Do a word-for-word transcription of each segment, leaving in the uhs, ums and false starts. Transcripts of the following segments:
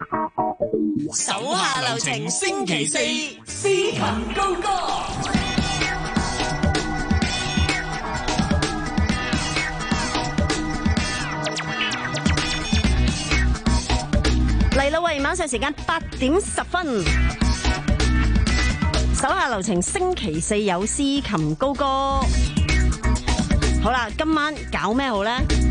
手下留情，星期四司琴高歌。嚟啦喂，晚上時間八點十分，手下留情，星期四有司琴高歌。好啦，今晚搞咩好咧？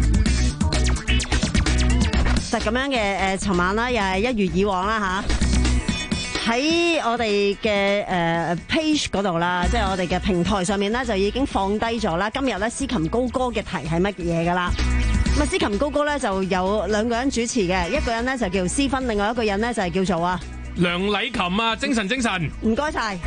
就咁樣嘅誒，尋晚啦，又係一如以往啦吓，喺我哋嘅誒 page 嗰度啦，即係我哋嘅平台上面咧，就已經放低咗啦。今日咧司琴高歌嘅題係乜嘢噶啦？咁啊，司琴高歌咧就有兩個人主持嘅，一個人咧就叫思芬，另外一個人咧就係叫做啊梁禮琴啊，精神精神， 唔該晒。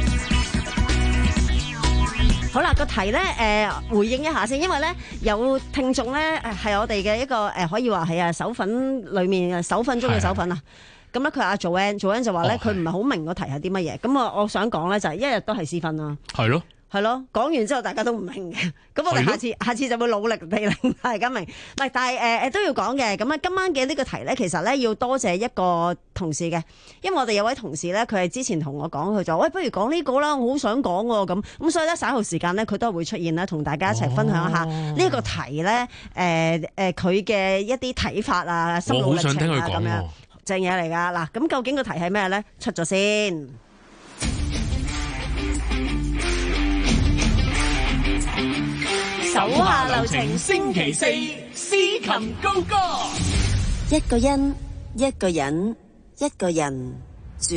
好啦，個題咧誒、呃、回應一下先，因為咧有聽眾咧係我哋嘅一個誒、呃、可以話係啊手粉裏面手粉中嘅手粉啊。咁咧佢阿 Joanne，Joanne 就話咧佢唔係好明個題係啲乜嘢。咁我我想講咧就係一日都係思芬啦。 係咯。 係咯，講完之後大家都唔明嘅，咁我哋下次下次就會努力地令大家明。但係誒誒都要講嘅，咁啊今晚嘅呢個題咧，其實咧要多謝一個同事嘅，因為我哋有位同事咧，佢係之前同我講，佢就喂，不如講呢個啦，我好想講喎，咁咁所以咧稍後時間咧，佢都係會出現啦，同大家一齊分享一下呢一個題咧，誒誒佢嘅一啲睇法啊，心路歷程啊咁樣，正嘢嚟噶。嗱，咁究竟個題係咩咧？出咗先。手下留情，星期四司琴高歌。 一個人，一個人，一個人住。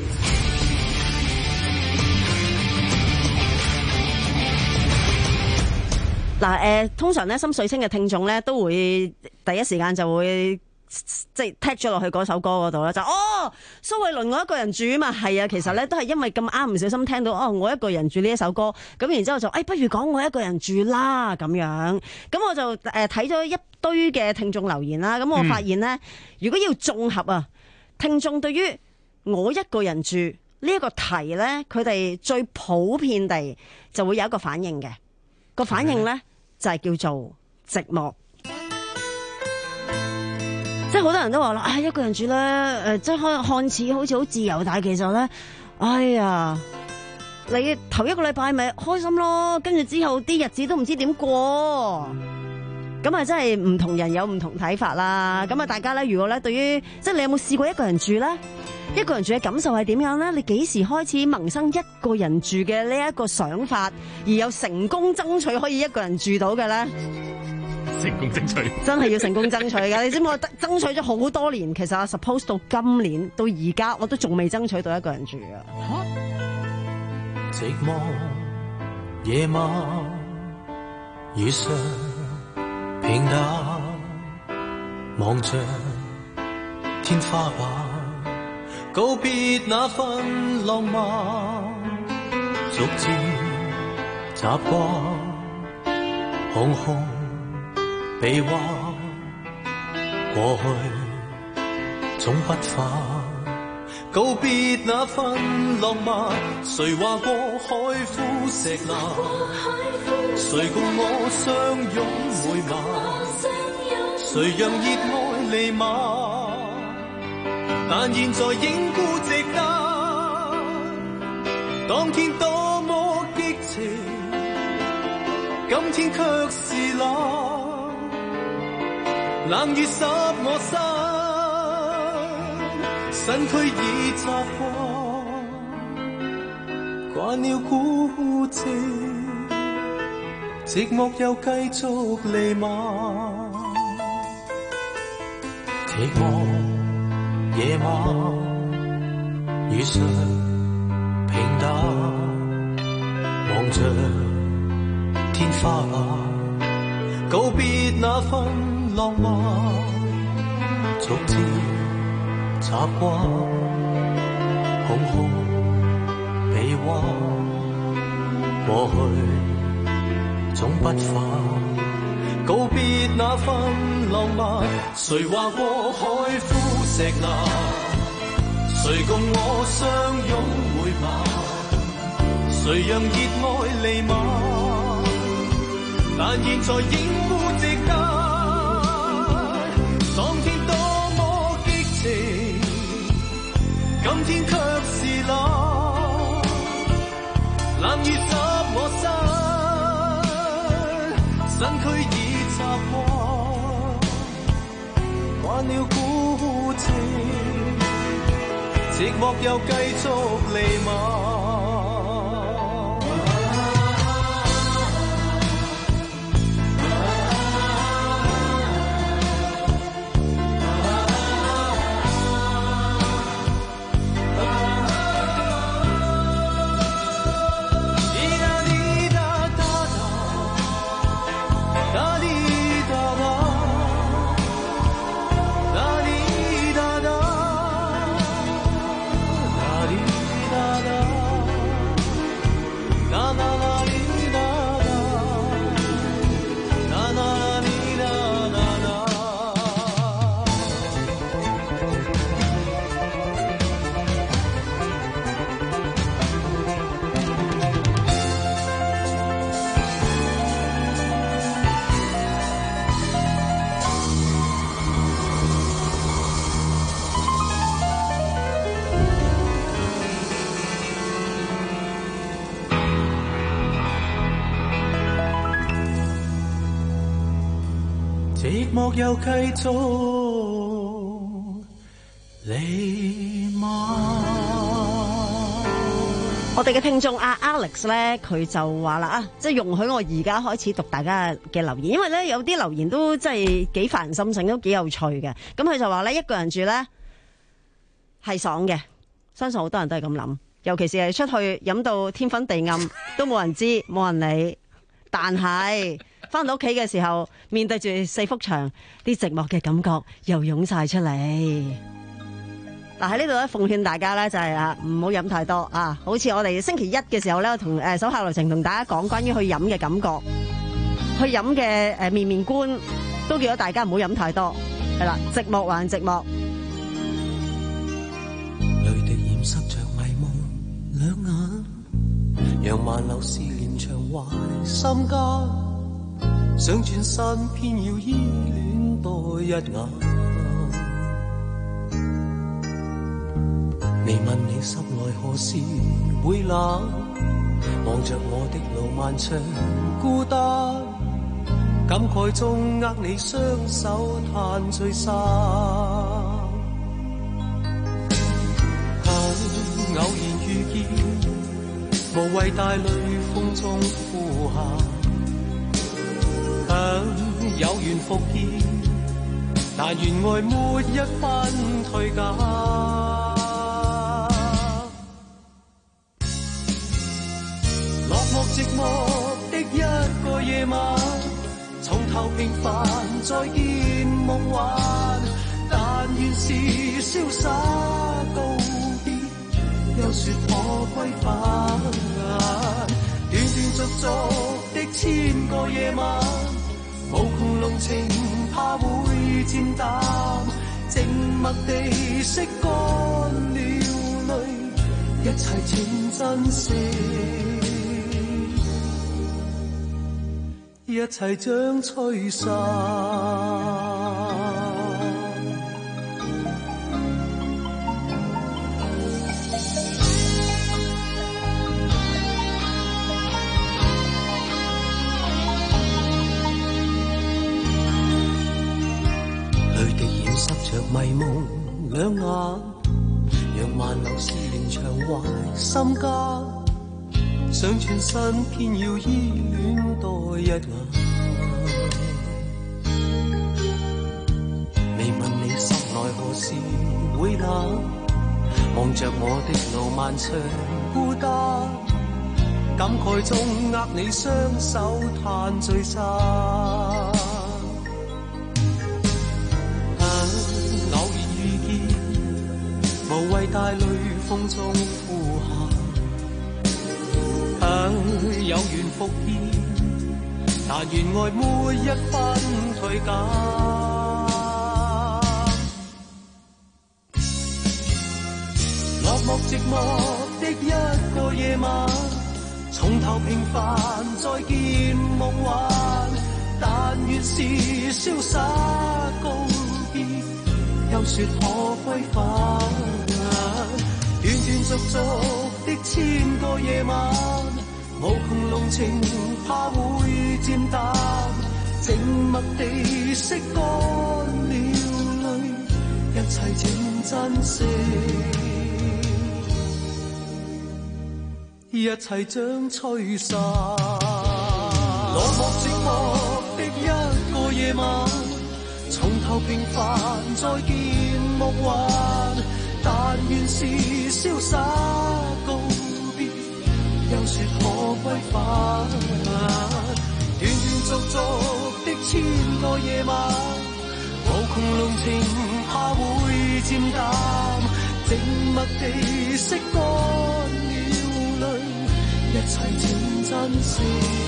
嗱，誒，通常咧心水清嘅聽眾咧都會第一時間就會即係踢咗落去嗰首歌嗰度啦，就哦蘇慧倫我一個人住啊嘛，係啊，其實咧都係因為咁啱唔小心聽到哦我一個人住呢一首歌，咁然之後就誒、哎、不如講我一個人住啦咁樣，咁我就誒睇咗一堆嘅聽眾留言啦，咁我發現咧、嗯、如果要綜合啊，聽眾對於我一個人住呢一個題咧，佢哋最普遍地就會有一個反應嘅，個反應咧就係、是、叫做寂寞。即係好多人都話啦，唉、哎，一個人住咧，誒、呃，即係看看似好似好自由，但係其實咧，哎呀，你頭一個禮拜咪開心咯，跟住之後啲日子都唔知點過，咁啊真係唔同人有唔同睇法啦。咁啊，大家咧，如果咧對於即係你有冇試過一個人住咧？一個人住嘅感受係點樣咧？你幾時開始萌生一個人住嘅呢一個想法，而又成功爭取可以一個人住到嘅咧？ 成功爭取，真係要成功爭取㗎！你知唔知我爭取咗好多年，其實我 suppose 到今年到而家，我都仲未爭取到一個人住啊！ 寂寞夜晚，雨上平淡，望着天花板，告別那份浪漫，逐漸習慣空空。被話過去總不返，告別那份浪漫，誰話過海枯石爛，誰共我相擁每晚，誰讓熱愛彌漫，但現在仍固值得，當天多麼激情，今天卻是冷。冷雨濕我身，身軀已習慣，慣了孤寂，寂寞又繼續彌漫。寂寞夜晚，雨上平淡，望着天花板，告別那份浪漫，逐漸習慣空空被話，過去總不返，告別那份浪漫，誰話過海枯石爛，誰共我相擁每晚，誰讓熱愛彌漫，但現在仍固值得，當天多麼激情， 今天卻是冷，冷雨濕我身，身軀已習慣，慣了孤寂，寂寞又繼續彌漫。寂寞又繼續彌漫。 我哋嘅聽眾阿 Alex 咧，佢就話啦啊，即係容許我而家開始讀大家嘅留言，因為咧有啲留言都真係幾煩人心性，都幾有趣嘅。咁佢就話咧，一個人住咧係爽嘅，相信好多人都係咁諗，尤其是係出去飲到天昏地暗都冇人知冇人理，但係翻到屋企嘅時候，面對住四幅牆，啲寂寞嘅感覺又湧晒出嚟。嗱，喺呢度咧，奉勸大家咧就係啊，唔好飲太多啊！好似我哋星期一嘅時候咧，同誒手下留情同大家講關於去飲嘅感覺，去飲嘅誒面面觀，都叫咗大家唔好飲太多。係啦，寂寞還寂寞。 淚滴染濕着迷夢兩眼，讓萬流思念長懷心間。想轉身，偏要依戀多一眼。你問你心內何時會冷？望着我的路漫長孤單，感慨中握你雙手嘆聚散。偶然遇見，無謂帶淚風中呼喊。有緣復見，但願愛沒一分退減。落寞寂寞的一個夜晚，從頭平凡再見夢幻，但願是瀟灑告別，又說可歸返。斷斷續續的千個夜晚，無窮濃情怕會漸淡，靜默地拭乾了淚，一切請珍惜，一切將吹散。濕着迷夢兩眼，讓萬流思念長懷心間。想轉身，偏要依戀多一眼。未問你心內何時會冷，望着我的路漫長孤單，感慨中握你雙手嘆聚散。無謂帶淚風中呼喊，啊，有緣復見，但願愛沒一分退減。落寞寂寞的一個夜晚，從頭平凡再見夢幻，但願是瀟灑告別，又說可歸返。 續續的千個夜晚，無窮濃情怕會漸淡，靜默地拭乾了淚，一切請珍惜，一切將吹散。落寞寂寞的一個夜晚，從頭平凡再見夢幻，但願是瀟灑告別，又說可歸返。斷斷續續的千個夜晚，無窮濃情怕會漸淡，靜默地拭乾了淚，一切請珍惜，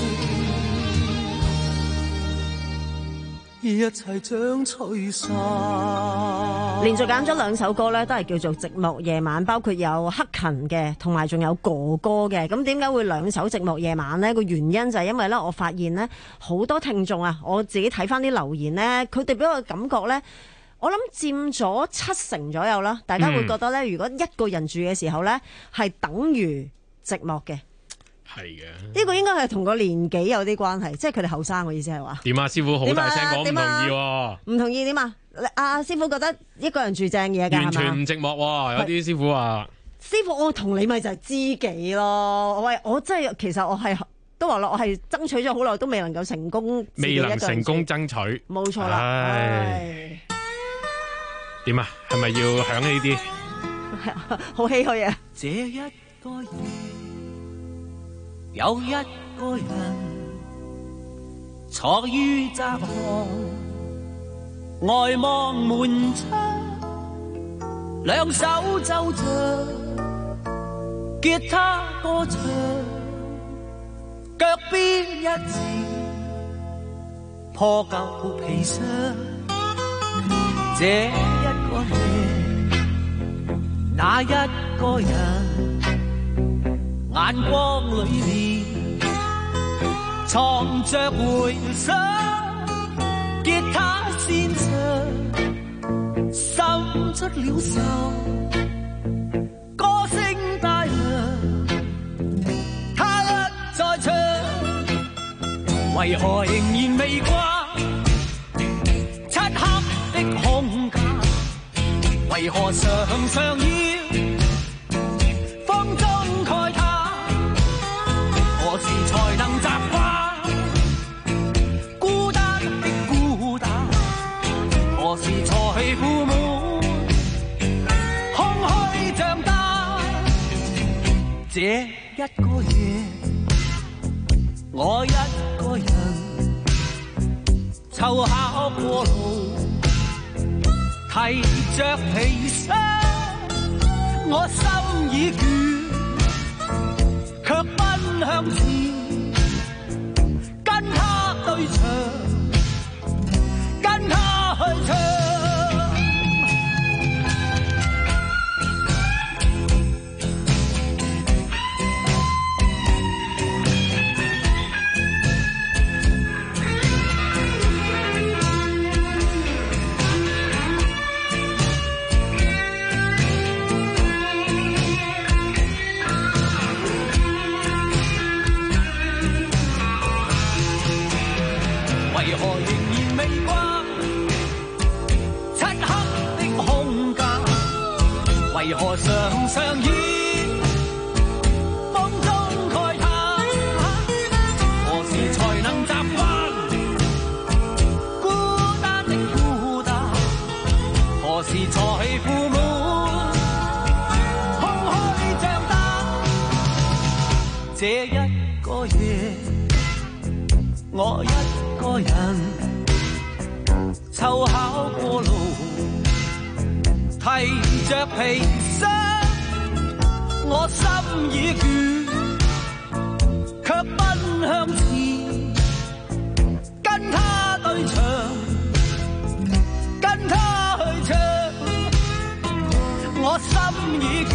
一切將吹散。 連續揀咗兩首歌咧，都係叫做《寂寞夜晚》，包括有克勤嘅，同埋仲有哥哥嘅。咁點解會兩首《寂寞夜晚》呢？個原因就係因為咧，我發現呢好多聽眾啊，我自己睇翻啲留言呢，佢哋俾我嘅感覺呢，我諗佔咗七成左右啦。大家會覺得呢，如果一個人住嘅時候呢，係等於寂寞嘅。 係嘅， 呢個應該係同個年紀有啲關係，即係佢哋後生嘅意思係話。 點啊，師傅好大聲講唔同意喎？ 唔同意點啊？阿師傅覺得一個人住正嘢㗎， 完全唔寂寞喎。有啲師傅話： 師傅，我同你咪就係知己咯。喂，我真係其實我係都話咯，我係爭取咗好耐，都未能夠成功， 未能成功爭取。 冇錯啦。唉， 點啊？係咪要響呢啲？ 好唏噓啊！ 這一個夜有一個人坐於窄巷，外望門窗，兩手奏着吉他歌唱，腳邊一字破舊皮箱。這一個夜，那一個人，眼光裏面藏着回想，吉他先唱，滲出了愁，歌聲帶亮，他一再唱，為何仍然未掛？漆黑的空間，為何常常要風中慨嘆？何時才能習慣孤單的孤單？何時才負滿空虛長大？這一個夜，我一個人湊巧過路，提着皮箱，我心已倦，卻奔向前，跟他對唱，跟他去唱。為何常常以風中慨嘆？何時才能習慣孤單的孤單？何時才負滿空虛長大？這一個夜，我一個人湊巧過路，提着皮箱，我心已倦，卻奔向前，跟他對唱，跟他去唱。我心已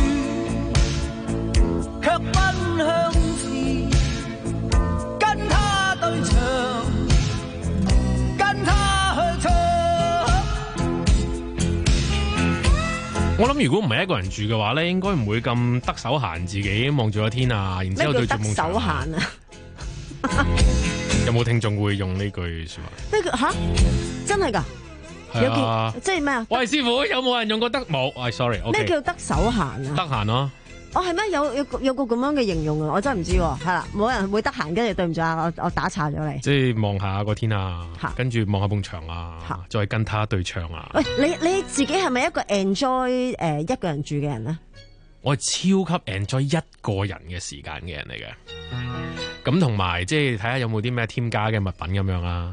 倦，卻奔向前，跟他對唱，跟他去唱。 我諗如果唔係一個人住嘅話咧，應該唔會咁得手閒，自己望住個天啊，然之後對住夢牆。 咩叫得手閒啊？ 有冇聽眾會用呢句說話？ 咩叫吓？真係噶？有啊， 件即係咩啊？ 喂，師傅，有冇人用過得冇？喂 sorry，咩、 okay、叫得手閒啊？ 得閒咯。 哦，係咩？有有有個咁樣嘅形容啊？我真係唔知喎。係啦，冇人會得閒，跟住對唔住啊，我我打岔咗你。 即係望下個天啊，跟住望下埲牆啊，再跟他對唱啊。 喂，你你自己係咪一個 enjoy 誒、呃、一個人住嘅人咧？ 我係超級 enjoy 一個人嘅時間嘅人嚟嘅。咁同埋即係睇下有冇啲咩添加嘅物品咁樣啊。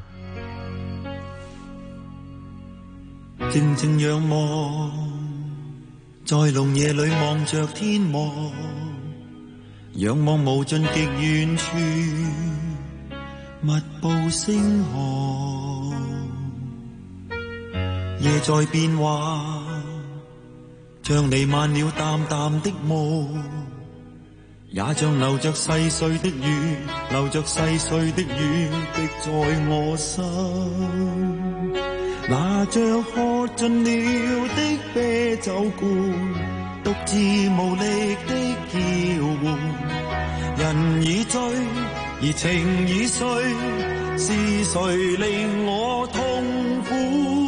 靜靜仰望，在濃夜裏望着天幕，仰望無盡極遠處，密布星河。夜在變幻，像彌漫了淡淡的霧，也像流着細碎的雨，流着細碎的雨滴在我心。拿着喝盡了的啤酒罐，獨自無力的叫喚。人已醉，而情已碎，是誰令我痛苦？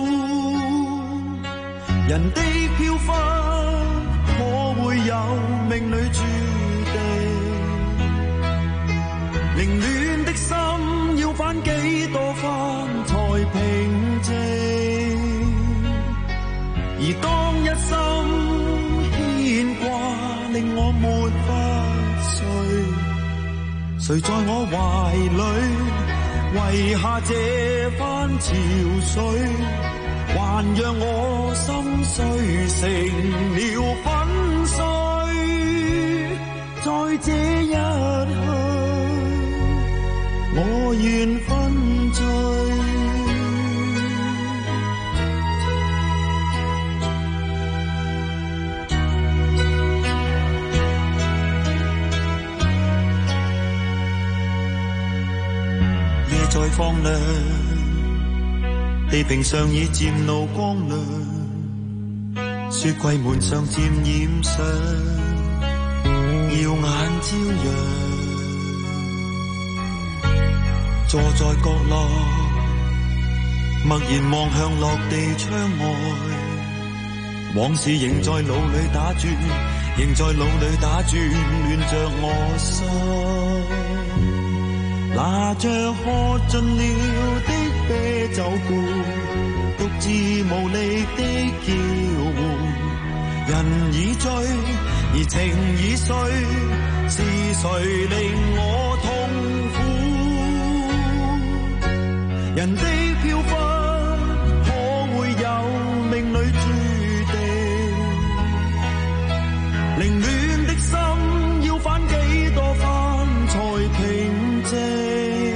人的飄忽，可會有命裏注定？凌亂的心要翻幾多番才平靜？而當一心牽掛令我沒法睡，誰在我懷裏遺下這番潮水，還讓我心碎成了粉碎。在這一刻，我願分醉。再放亮，地平上已漸露光亮，雪櫃門上漸染上耀眼朝陽。坐在角落，默然望向落地窗外，往事仍在腦裏打轉，仍在腦裏打轉，亂着我心。拿着喝盡了的啤酒罐，獨自無力的叫喚。人已醉，而情已碎，是誰令我痛苦？人的飄忽，可會有命裏注定？凌亂的心要翻幾多番才平靜？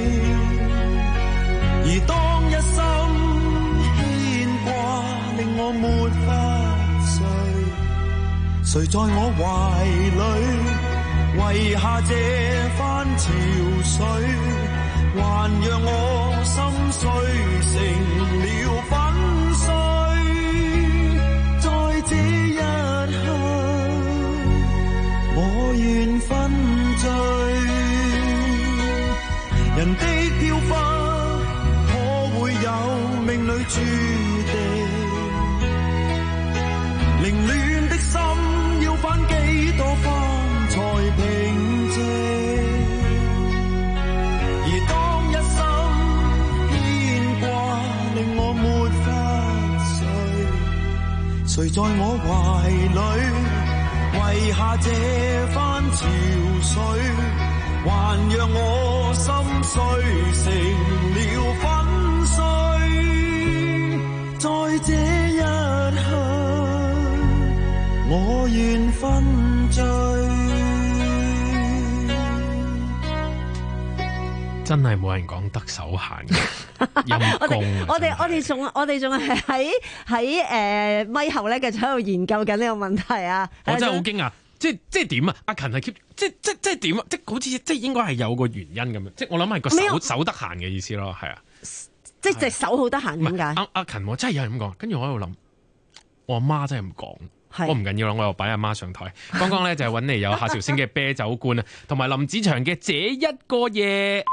而當一心牽掛令我沒法睡，誰在我懷裏遺下這番潮水，還讓我心碎成了粉碎。在這一刻，我願分醉。人的飄忽，可會有命裏注定？凌亂的心要翻幾多番才平靜？而當一心牽掛令我沒法睡，誰在我懷裏遺下這番潮水，還讓我心碎成了粉碎。在這一刻，我願分醉。 真係冇人講得手閒嘅陰功。 我哋我哋仲我哋仲係喺喺誒咪後咧，繼續喺度研究緊呢個問題啊！ 我真係好驚訝。即係即係點啊？阿勤係 keep 即即即係點啊？即好似即係應該係有個原因咁樣。即係我諗係個手手得閒嘅意思咯，係啊。 即係隻手好得閒點解？ 阿阿勤真係有人咁講，跟住我喺度諗，我阿媽真係咁講。 係我唔緊要啦，我又擺阿媽上台。剛剛咧就係揾嚟有夏韶聲嘅啤酒罐啊，同埋林子祥嘅這一個夜。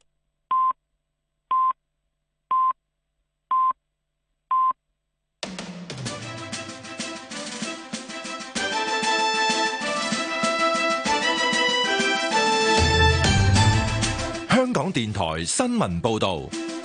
香港電台新聞報道，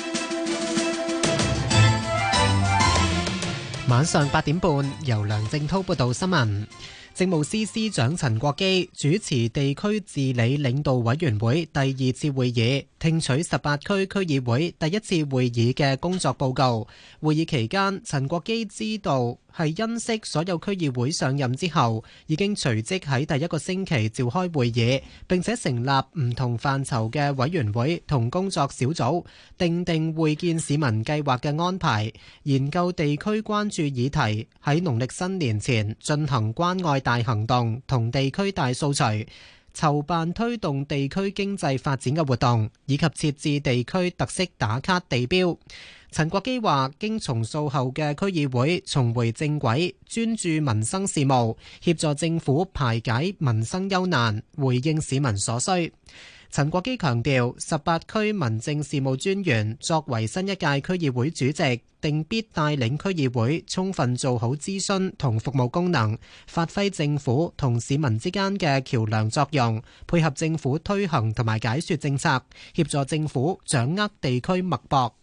晚上八點半，由梁正滔報道新聞。政務司司長陳國基主持地區治理領導委員會第二次會議，聽取十八區區議會第一次會議嘅工作報告。會議期間，陳國基知道係欣悉所有區議會上任之後，已經隨即喺第一個星期召開會議，並且成立唔同範疇嘅委員會同工作小組，訂定會見市民計劃嘅安排，研究地區關注議題，喺農曆新年前進行關愛大行動同地區大掃除，籌辦推動地區經濟發展嘅活動，以及設置地區特色打卡地標。陳國基話：經重塑後嘅區議會重回正軌，專注民生事務，協助政府排解民生憂難，回應市民所需。陳國基強調，十八區民政事務專員作為新一屆區議會主席，定必帶領區議會充分做好諮詢同服務功能，發揮政府同市民之間嘅橋梁作用，配合政府推行同埋解說政策，協助政府掌握地區脈搏。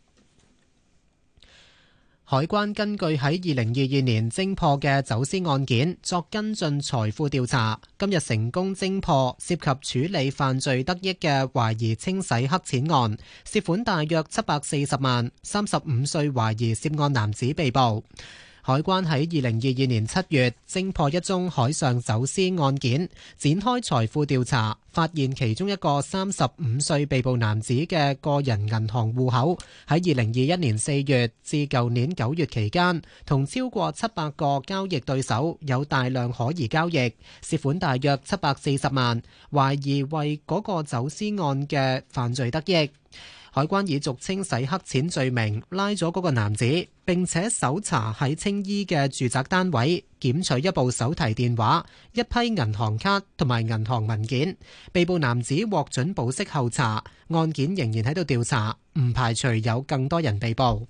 海關根據喺二零二二年偵破嘅走私案件作跟進財富調查，今日成功偵破涉及處理犯罪得益嘅懷疑清洗黑錢案，涉款大約七百四十萬，三十五歲懷疑涉案男子被捕。海關喺二零二二年七月偵破一宗海上走私案件，展開財富調查，發現其中一個三十五歲被捕男子嘅個人銀行戶口喺二零二一年四月至舊年九月期間，同超過七百個交易對手有大量可疑交易，涉款大約七百四十萬，懷疑為嗰個走私案嘅犯罪得益。海關以俗稱洗黑錢罪名拉咗嗰個男子，並且搜查喺青衣嘅住宅單位，檢取一部手提電話、一批銀行卡同埋銀行文件。被捕男子獲准保釋候查，案件仍然喺度調查，唔排除有更多人被捕。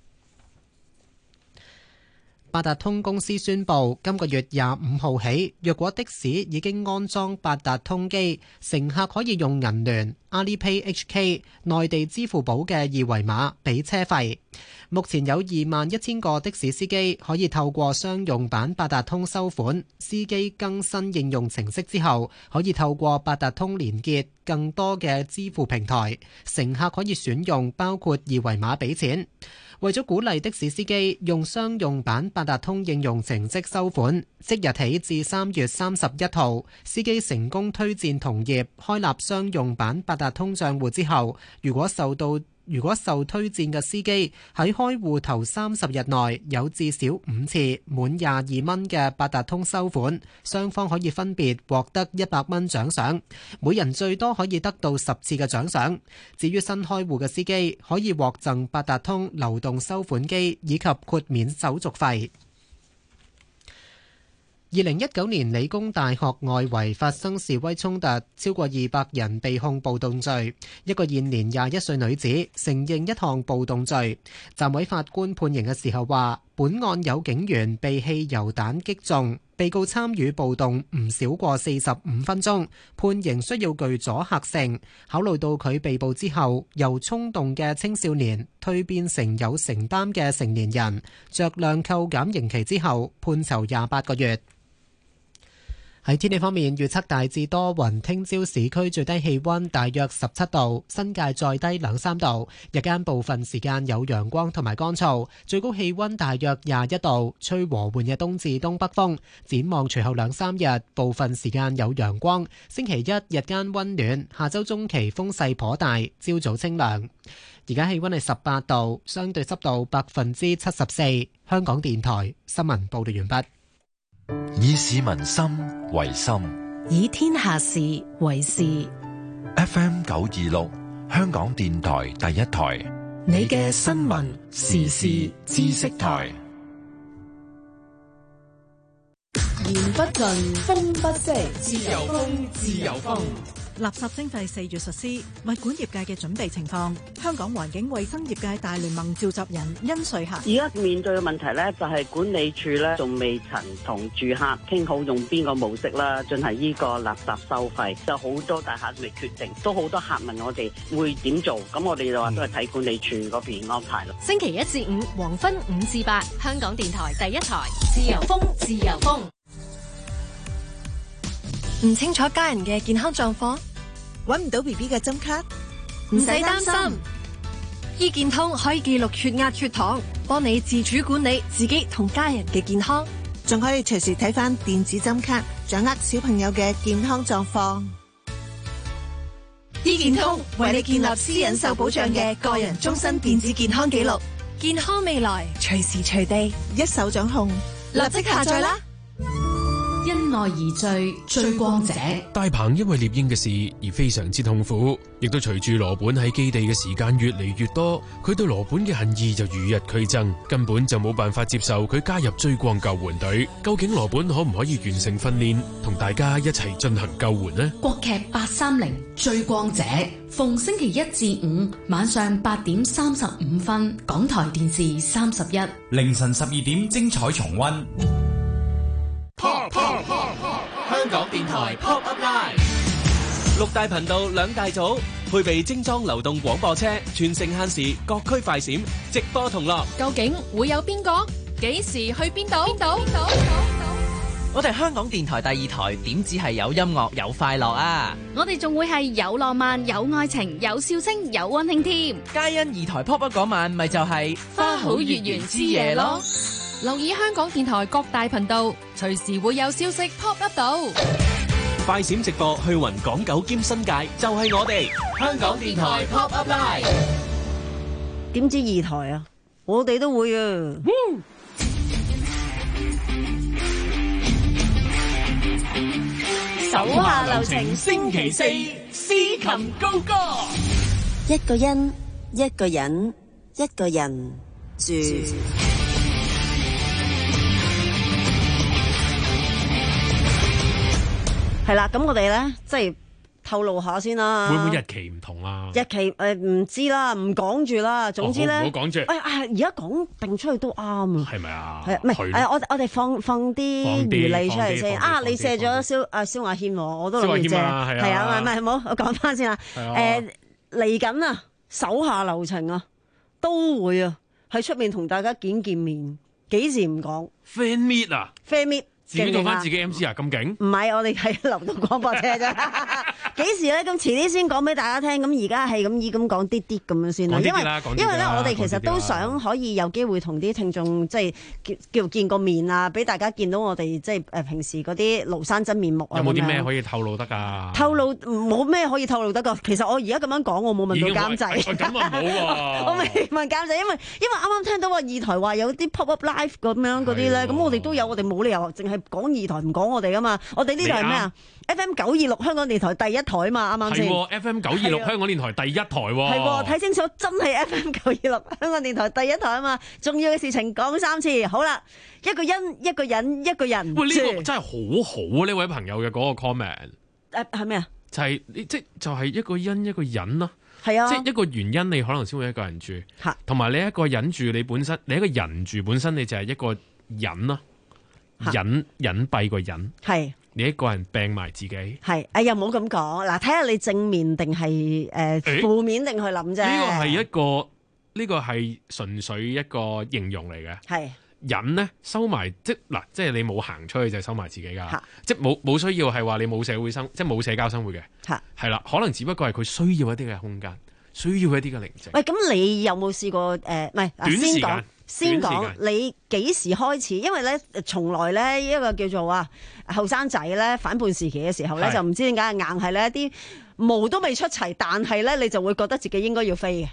八達通公司宣布，今個月廿五號起，若果的士已經安裝八達通機，乘客可以用銀聯、Alipay H K、內地支付寶嘅二維碼俾車費。目前有二萬一千個的士司機可以透過商用版八達通收款，司機更新應用程式之後，可以透過八達通連結更多嘅支付平台，乘客可以選用包括二維碼俾錢。為咗鼓勵的士司機用商用版八達通應用程式收款，即日起至三月三十一號，司機成功推薦同業開立商用版八達通賬戶之後，如果受到如果受推薦嘅司機喺開戶頭三十日內有至少五次滿廿二蚊嘅八達通收款，雙方可以分別獲得一百蚊獎賞，每人最多可以得到十次嘅獎賞。至於新開戶嘅司機，可以獲贈八達通流動收款機以及豁免手續費。二零一九年理工大學外圍發生示威衝突，超過二百人被控暴動罪。一個現年廿一歲女子承認一項暴動罪。暫委法官判刑嘅時候話，本案有警員被汽油彈擊中，被告參與暴動唔少過四十五分鐘，判刑需要具阻嚇性。考慮到佢被捕之後由衝動嘅青少年蛻變成有承擔嘅成年人，酌量扣減刑期之後判囚廿八個月。喺天氣方面，預測大致多雲，聽朝市區最低氣溫大約十七度，新界再低兩三度。日間部分時間有陽光同埋乾燥，最高氣溫大約廿一度，吹和緩嘅東至東北風。展望隨後兩三日，部分時間有陽光。星期一日間溫暖，下周中期風勢頗大，朝早清涼。而家氣溫係十八度，相對濕度百分之七十四。香港電台新聞報道完畢。 以市民心為心， 以天下事為事。 F M 九二六，香港電台第一台， 你嘅新聞時事知識台。 言不盡，風不息， 自由風，自由風。 垃圾徵費四月實施，物管業界嘅準備情況。香港環境衛生業界大聯盟召集人殷瑞霞： 而家面對嘅問題咧，就係管理處咧仲未曾同住客傾好用邊個模式啦，進行呢個垃圾收費。有好多大廈未決定，都好多客問我哋會點做，咁我哋就話都係睇管理處嗰邊安排咯。 星期一至五黃昏五至八，香港電台第一台，自由風，自由風。 唔清楚家人嘅健康狀況， 搵唔到 B B 嘅針卡， 唔使擔心。醫健通可以記錄血壓、血糖，幫你自主管理自己同家人嘅健康， 仲可以隨時睇返電子針卡，掌握小朋友嘅健康狀況。 醫健通為你建立私隱受保障嘅個人終身電子健康記錄，健康未來隨時隨地一手掌控， 立即下載啦！ 因愛而醉，追光者。 大鵬因為獵鷹嘅事而非常之痛苦，亦都隨住羅本喺基地嘅時間越嚟越多，佢對羅本嘅恨意就與日俱增，根本就冇辦法接受佢加入追光救援隊。究竟羅本可唔可以完成訓練，同大家一齊進行救援呢？ 國劇八三零追光者，逢星期一至五晚上八點三十五分，港台電視三十一， 凌晨十二點精彩重溫。Pop Pop Pop Pop， 香港電台 Pop Up Live， 六大頻道兩大組，配備精裝流動廣播車，全城限時，各區快閃，直播同樂。 究竟會有邊個？幾時去邊度？邊度？邊度？ 我哋香港電台第二台點止係有音樂有快樂啊！ 我哋仲會係有浪漫、有愛情、有笑聲、有溫馨添。 皆因二台 Pop Up 嗰晚咪就係花好月圓之夜咯。留意香港電台各大頻道，隨時會有消息 pop up 到。 快閃直播去雲港九兼新界，就係我哋香港電台 Pop Up Live。 點知二台啊？我哋都會啊！ 手下留情，星期四司琴高歌。 一個人，一個人，一個人住。 係啦，咁我哋咧即係透露下先啦。 會唔會日期唔同啊？ 日期誒唔知啦，唔講住啦。總之咧， 唔好講住。 哎呀，而家講定出去都啱啊。 係咪啊？ 係唔係？誒，我我哋放放啲餘利出嚟先。啊，你射咗蕭啊蕭亞軒，我都諗住借。係啊，唔係唔好，我講翻先啦。誒，嚟緊啊，手下留情啊，都會啊，喺出面同大家見見面。幾時唔講 ？Fan meet 啊 ？Fan meet。 自己做翻自己 M C 啊，咁勁？ 唔係，我哋係流動廣播車啫。幾時咧？咁遲啲先講俾大家聽。咁而家係咁以咁講啲啲咁樣先啦。因為因為咧，我哋其實都想可以有機會同啲聽眾即係叫叫見個面啊，俾大家見到我哋即係誒平時嗰啲廬山真面目啊。 有冇啲咩可以透露得㗎？ 透露冇咩可以透露得㗎。其實我而家咁樣講，我冇問到監製。 咁啊冇喎。 我未問監製，因為因為啱啱聽到話二台話有啲 pop up live 咁樣嗰啲咧，咁我哋都有，我哋冇理由淨係講二台唔講我哋㗎嘛。我哋呢台係咩啊 ？F M 九二六香港電台第一台啊嘛，啱啱先。 係 F M 九二六香港電台第一台喎。 係睇清楚，真係 F M 九二六香港電台第一台啊嘛。重要嘅事情講三次，好啦，一個因一個人一個人。 喂，呢、這個真係好好啊！呢位朋友嘅嗰個 comment。 誒係咩啊？ 就係、是、即就係、是、一個因一個人咯。 係啊， 即係一個原因，你可能先會一個人住。嚇，同埋你一個人住，你本身你一個人住本身，你就係一個人咯。隱隱蔽個隱，係你一個人病埋自己， 係哎呀，唔好咁講嗱，睇下你正面定係誒負面定去諗啫。 呢個係一個呢個係純粹一個形容嚟嘅。係隱咧收埋，即嗱，即係你冇行出去就收埋自己噶，即係冇冇需要係話你冇社會生，即係冇社交生活嘅。係係啦，可能只不過係佢需要一啲嘅空間，需要一啲嘅寧靜。喂， 咁你有冇試過誒？唔係， 短時間。 先講你幾時開始？因為咧，從來咧一個叫做啊後生仔咧反叛時期嘅時候咧，就唔知點解硬係咧啲毛都未出齊，但係咧你就會覺得自己應該要飛嘅。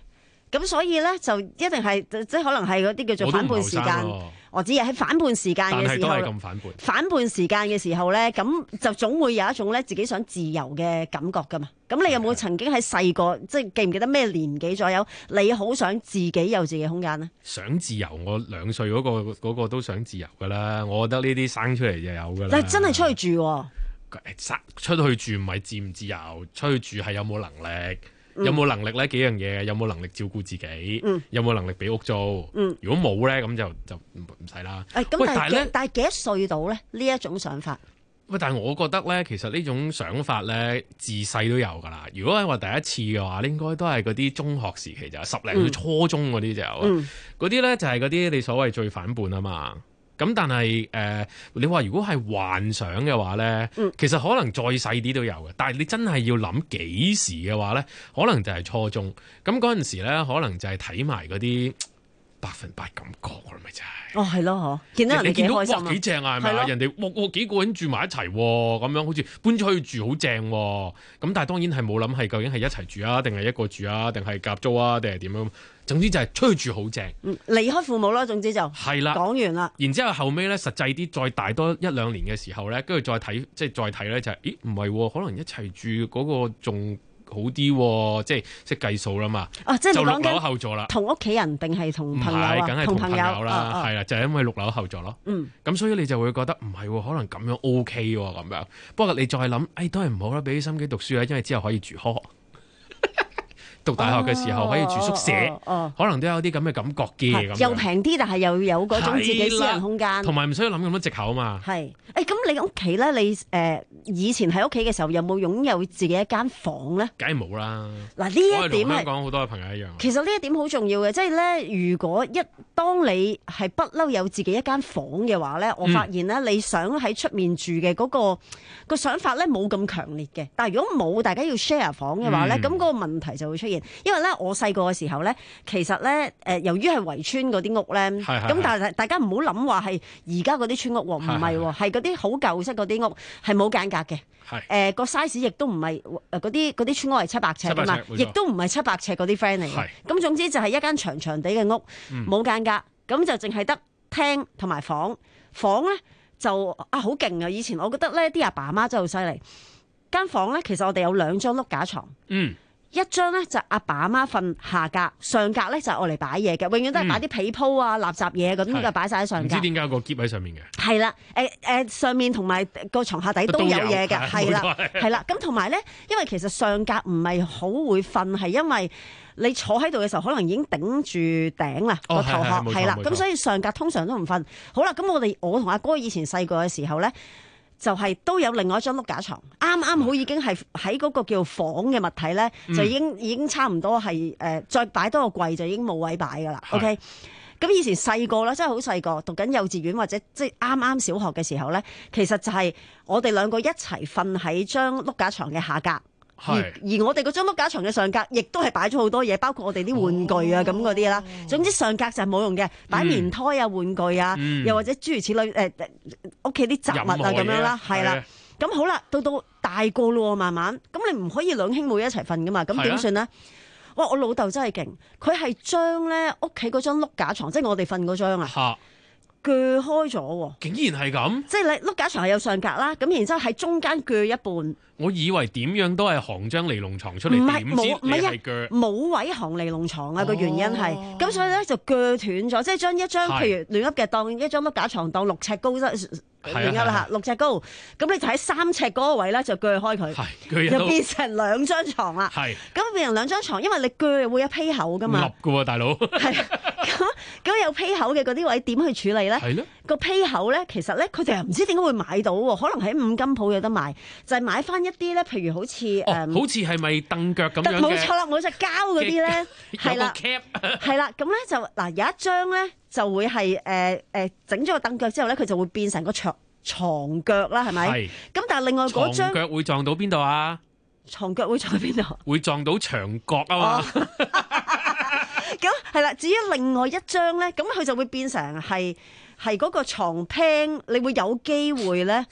咁所以咧就一定係即係可能係嗰啲叫做反叛時間。我知啊，喺反叛時間嘅時候， 但係都係咁反叛。 反叛時間嘅時候咧，咁就總會有一種咧自己想自由嘅感覺噶嘛。咁你有冇曾經喺細個，即係記唔記得咩年紀左右，你好想自己有自己空間呢？ 想自由，我兩歲嗰個嗰個都想自由噶啦。我覺得呢啲生出嚟就有噶啦。 但係真係出去住喎。 出去住唔係自唔自由，出去住係有冇能力。有冇能力呢？幾樣嘢，有冇能力照顧自己？嗯、有冇能力俾屋租？嗯、如果冇呢，咁就就唔唔使啦。 誒、哎，咁但係咧，但係幾多歲到咧？呢一種想法？ 喂，但係我覺得咧，其實呢種想法咧，自細都有噶啦。如果係話第一次嘅話，應該都係嗰啲中學時期就十零歲初中嗰啲就有。嗰啲咧就係嗰啲你所謂最反叛啊嘛。咁但係誒、呃，你話如果係幻想嘅話咧，嗯、其實可能再細啲都有嘅。但係你真係要諗幾時嘅話咧，可能就係初中。咁嗰陣時咧，可能就係睇埋嗰啲百分百感覺啦，咪就係。 哦，係咯，嗬！見到人哋幾開心啊！ 哇，幾正啊，係咪啊？人哋哇哇幾個人住埋一齊咁樣，好似搬出去住好正。咁但係當然係冇諗係究竟係一齊住啊，定係一個住啊，定係夾租啊，定係點樣？總之就係出去住好正， 嗯，離開父母啦。總之就係啦，講完啦。 然之後後尾咧，實際啲再大多一兩年嘅時候咧，跟住再睇，即係再睇咧就係、是，咦唔係，可能一齊住嗰個仲好啲，即係識計數啦嘛。 啊，即係就六樓後座啦。 同屋企人定係同朋友啊？ 梗係同朋友啦， 啊啊、 係啦，就係、是、因為六樓後座咯。嗯，咁所以你就會覺得唔係，可能咁樣 O K 喎，咁樣。不過你再諗，誒、哎、都係唔好啦，俾啲心機讀書啊，因為之後可以住 hall。讀大學嘅時候可以住宿舍，哦哦哦、可能都有啲咁嘅感覺嘅， 又平啲，但係又有嗰種自己私人空間， 同埋唔需要諗咁多藉口啊嘛。 係，誒咁你屋企咧，你誒、呃、以前喺屋企嘅時候有冇擁有自己一間房咧？ 梗係冇啦。 嗱呢一點係香港好多嘅朋友一樣。 其實呢一點好重要嘅，即係咧，如果一當你係不嬲有自己一間房嘅話咧，我發現咧，嗯、你想喺出面住嘅嗰、嗰個、嗰個想法咧冇咁強烈嘅。但係如果冇大家要 share 房嘅話咧，咁嗰、嗯、個問題就會出現。因為咧，我細個嘅時候咧，其實咧，誒，由於係圍村嗰啲屋咧，咁但係大家唔好諗話係而家嗰啲村屋，唔係，係嗰啲好舊式嗰啲屋，係冇間隔嘅。誒，個 size 亦都唔係誒嗰啲嗰啲村屋係七百尺噶嘛，亦都唔係七百尺嗰啲 friend 嚟嘅。咁總之就係一間長長地嘅屋，冇間隔，咁就淨係得廳同埋房。房咧就啊好勁啊！以前我覺得咧，啲阿爸阿媽真係好犀利。間房咧，其實我哋有兩張碌架床。嗯。一張咧就阿爸阿媽瞓下格，上格咧就係我嚟擺嘢嘅，永遠都係擺啲被鋪啊、垃圾嘢咁嘅擺晒喺上格。唔知點解有個篋喺上面嘅？ 係啦，誒誒，上面同埋個床下底都有嘢嘅，係啦，係啦。咁同埋咧，因為其實上格唔係好會瞓，係因為你坐喺度嘅時候，可能已經頂住頂啦個頭殼，係啦。咁所以上格通常都唔瞓。好啦，咁我哋我同阿哥以前細個嘅時候咧，就係都有另外一張碌架床，啱啱好已經係喺嗰個叫房嘅物體咧，就已經、嗯、已經差唔多係誒、呃，再擺多個櫃就已經冇位擺噶啦。OK，咁以前細個啦，真係好細個，讀緊幼稚園或者即係啱啱小學嘅時候咧，其實就係我哋兩個一齊瞓喺張碌架床嘅下格。而而我哋嗰張碌架床嘅上格，亦都係擺咗好多嘢，包括我哋啲玩具啊咁嗰啲啦。總之上格就係冇用嘅，擺棉胎啊、玩具啊，嗯、又或者諸如此類誒屋企啲雜物啊咁樣啦，係啦。咁好啦，到到大個咯，慢慢咁你唔可以兩兄妹一齊瞓噶嘛，咁點算咧？哇！我老豆真係勁，佢係將咧屋企嗰張碌架床，即係我哋瞓嗰張啊。鋸開咗喎！ 竟然係咁， 即係你碌架床係有上格啦，咁然之後喺中間鋸一半。 我以為點樣都係行張尼龍床出嚟，點知你係鋸冇位行尼龍床啊！個、哦、原因係咁，所以咧就鋸斷咗，即係將一張譬如亂噏嘅當一張碌架床當六尺高啫。亂噏啦嚇，六尺高，咁你就喺三尺嗰個位咧就鋸開佢，就變成兩張床啦。係咁變成兩張床，因為你鋸會有披口噶嘛。 立噶喎，大佬。 係咁咁有披口嘅嗰啲位點去處理咧？係咯。個披口咧，其實咧佢哋又唔知點解會買到喎，可能喺五金鋪有得賣，就係、是、買翻一啲咧，譬如好似誒、 哦嗯，好似係咪凳腳咁樣嘅？ 冇錯啦，冇錯，膠嗰啲咧，係啦，係啦，咁咧就嗱有一張咧就會係誒誒整咗個凳腳之後咧，佢就會變成個床床腳啦，係咪？係。咁但係另外嗰張床腳會撞到邊度啊？ 床腳會撞到邊度？ 會撞到牆角啊嘛。 咁係啦，至於另外一張咧，咁佢就會變成係係嗰個床 pan，你會有機會咧。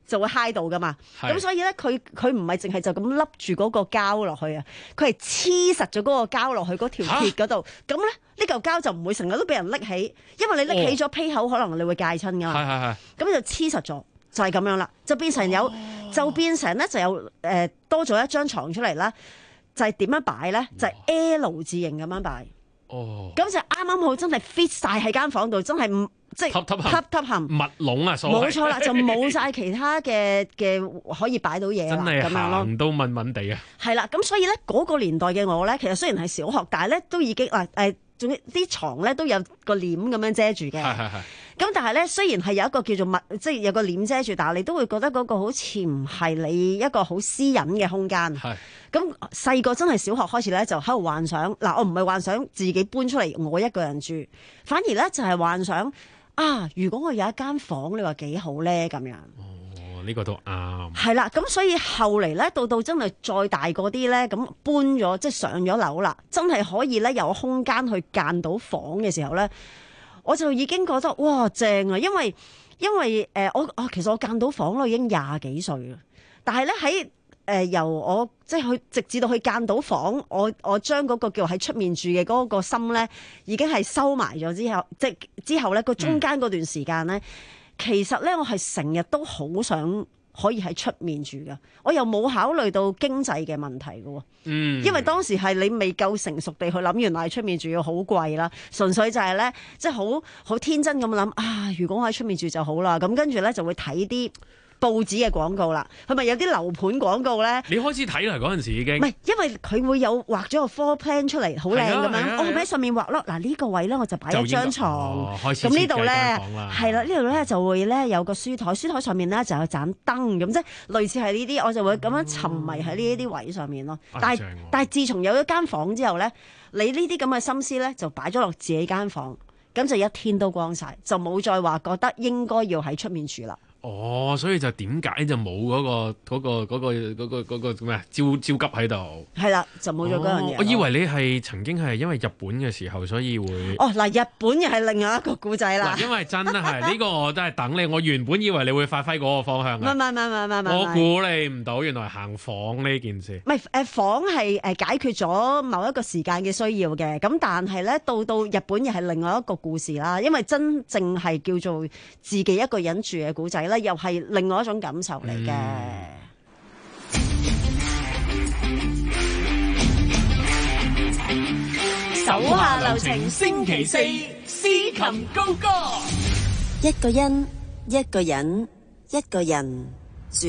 就會揩到噶嘛。 係咁所以咧，佢佢唔係淨係就咁笠住嗰個膠落去啊，佢係黐實咗嗰個膠落去嗰條鐵嗰度。咁咧呢嚿膠就唔會成日都俾人拎起，因為你拎起咗披口，可能你會戒親噶嘛。 係係係。 咁就黐實咗，就係咁樣啦，就變成有，就變成咧就有誒多咗一張床出嚟啦。就係點樣擺咧？就係 L 字形咁樣擺。 哦， 咁就啱啱好，真係 fit 晒喺間房度，真係唔即係揼揼揼揼冚密籠啊，所謂冇錯啦，就冇晒其他嘅嘅可以擺到嘢啦， 真係咁樣咯。 行都問問地啊！ 係啦，咁所以咧嗰個年代嘅我咧，其實雖然係小學，但係咧都已經嗱誒，仲有啲床咧都有個簾咁樣遮住嘅。 係係係。 咁但係咧，雖然係有一個叫做密，即係有個簾遮住，但係你都會覺得嗰個好似唔係你一個好私隱嘅空間。 係。 咁細個真係小學開始咧，就喺度幻想嗱，我唔係幻想自己搬出嚟我一個人住，反而咧就係幻想啊，如果我有一間房，你話幾好咧咁樣。 哦，呢個都啱。 係啦，咁所以後嚟咧，到到真係再大個啲咧，咁搬咗即係上咗樓啦，真係可以咧有空間去間到房嘅時候咧，我就已經覺得哇正啊！因為因為誒、呃、我啊其實我間到房咯已經廿幾歲啦，但係咧喺誒由我即係去直至到去間到房，我我將嗰個叫喺出面住嘅嗰個心咧，已經係收埋咗之後，即係之後咧個中間嗰段時間咧，嗯、其實咧我係成日都好想可以喺出面住噶，我又冇考慮到經濟嘅問題噶。 嗯， 因為當時係你未夠成熟地去諗，原來喺出面住要好貴啦，純粹就係咧，即係好好天真咁諗啊！如果我喺出面住就好啦，咁跟住咧就會睇啲報紙嘅廣告啦，係咪有啲樓盤廣告咧？ 你開始睇啦，嗰陣時已經唔係，因為佢會有畫咗個 floor plan 出嚟，好靚咁樣。我喺上面畫咯，嗱呢個位咧我就擺一張床，咁呢度咧係啦，呢度咧就會咧有個書台，書台上面咧就有盞燈，咁即係類似係呢啲，我就會咁樣沉迷喺呢啲位上面咯。但係但係自從有咗間房之後咧，你呢啲咁嘅心思咧就擺咗落自己間房，咁就一天都光晒，就冇再話覺得應該要喺出面住啦。 哦，所以就點解就冇嗰、嗰個嗰、嗰個嗰、嗰個嗰、嗰個嗰、嗰個咩焦焦急喺度？係啦，就冇咗嗰樣嘢。 我以為你係曾經係因為日本嘅時候，所以會哦嗱，日本又係另外一個故仔啦。 因為真係呢個我都係等你，我原本以為你會發揮嗰個方向。 唔係唔係唔係唔係， 我估你唔到，原來行房呢件事。 唔係誒，房係誒解決咗某一個時間嘅需要嘅，咁但係咧到到日本又係另外一個故事啦。因為真正係叫做自己一個人住嘅故仔咧，又係另外一種感受嚟嘅。 手下留情，星期四司琴高歌。 一個人，一個人，一個人住。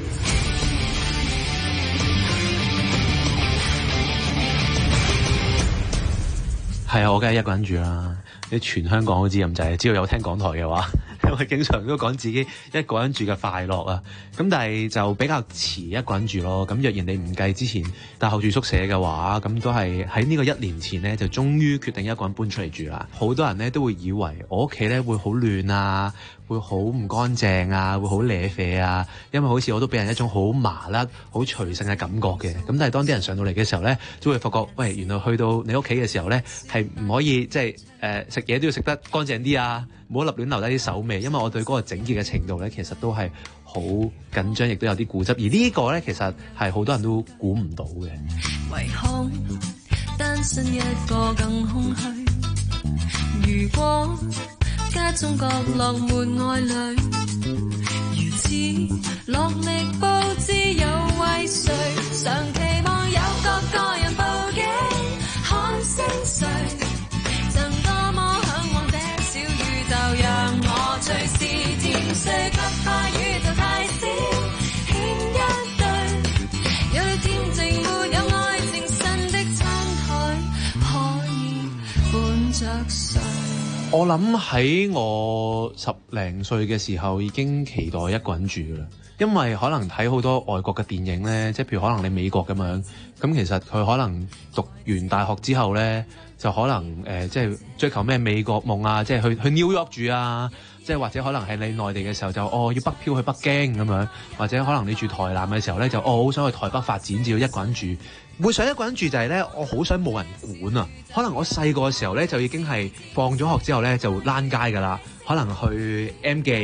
係啊，我梗係一個人住啦。你全香港都知咁滯，只要有聽港台嘅話，因為經常都講自己一個人住嘅快樂啊。咁但係就比較遲一個人住咯。咁若然你唔計之前大學住宿舍嘅話，咁都係喺呢個一年前呢，就終於決定一個人搬出嚟住啦。好多人呢都會以為我屋企咧會好亂啊，會好唔乾淨啊，會好瀨啡啊，因為好似我都俾人一種好麻甩、好隨性嘅感覺嘅。咁但係當啲人上到嚟嘅時候咧，都會發覺，喂，原來去到你屋企嘅時候咧，係唔可以即係誒食嘢都要食得乾淨啲啊，唔好立亂留低啲手尾，因為我對嗰個整潔嘅程度咧，其實都係好緊張，亦都有啲固執。而呢個咧，其實係好多人都估唔到嘅。 唯恐單身一個更空虛，如果家中角落沒愛侶，如此落力佈置有為誰？常期望有個個人報警看星誰，曾多麼嚮往這小宇宙，讓我隨時甜睡，不怕宇宙太小，欠一對有了天靜沒有愛情新的餐台，可以伴着睡。 我諗喺我十零歲嘅時候已經期待一個人住㗎啦，因為可能睇好多外國嘅電影呢，即係譬如可能你美國咁樣，咁其實佢可能讀完大學之後呢，就可能誒、呃、即係追求咩美國夢啊，即係去去 New York 住啊，即係或者可能係你內地嘅時候就哦要北漂去北京咁樣，或者可能你住台南嘅時候呢，就哦好想去台北發展，就要一個人住。會想一個人住就係咧，我好想冇人管啊！可能我細個嘅時候咧，就已經係放咗學之後咧就躝街㗎啦。可能去 M 記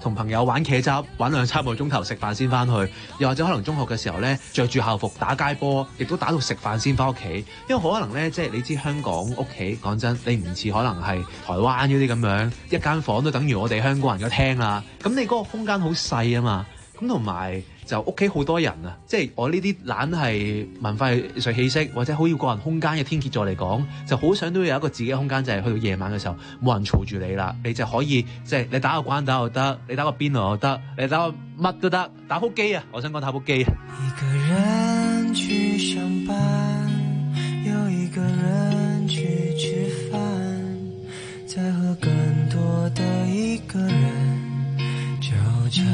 同朋友玩茄汁，玩兩三個鐘頭，食飯先翻去。又或者可能中學嘅時候咧，着住校服打街波，亦都打到食飯先翻屋企。因為可能咧，即係你知香港屋企講真，你唔似可能係台灣嗰啲咁樣，一間房都等於我哋香港人嘅廳啦。咁你嗰個空間好細啊嘛。咁同埋就屋企好多人啊，即係我呢啲懶係文化藝術氣息或者好要個人空間嘅天蠍座嚟講，就好想都有一個自己嘅空間，就係、是、去到夜晚嘅時候冇人嘈住你啦，你就可以即係你打個關打又得，你打個邊爐又得，你打個乜都得，打撲機啊！我想講打撲機啊！ 一個人去上班，有一個人去吃飯，再和更多的一個人糾纏。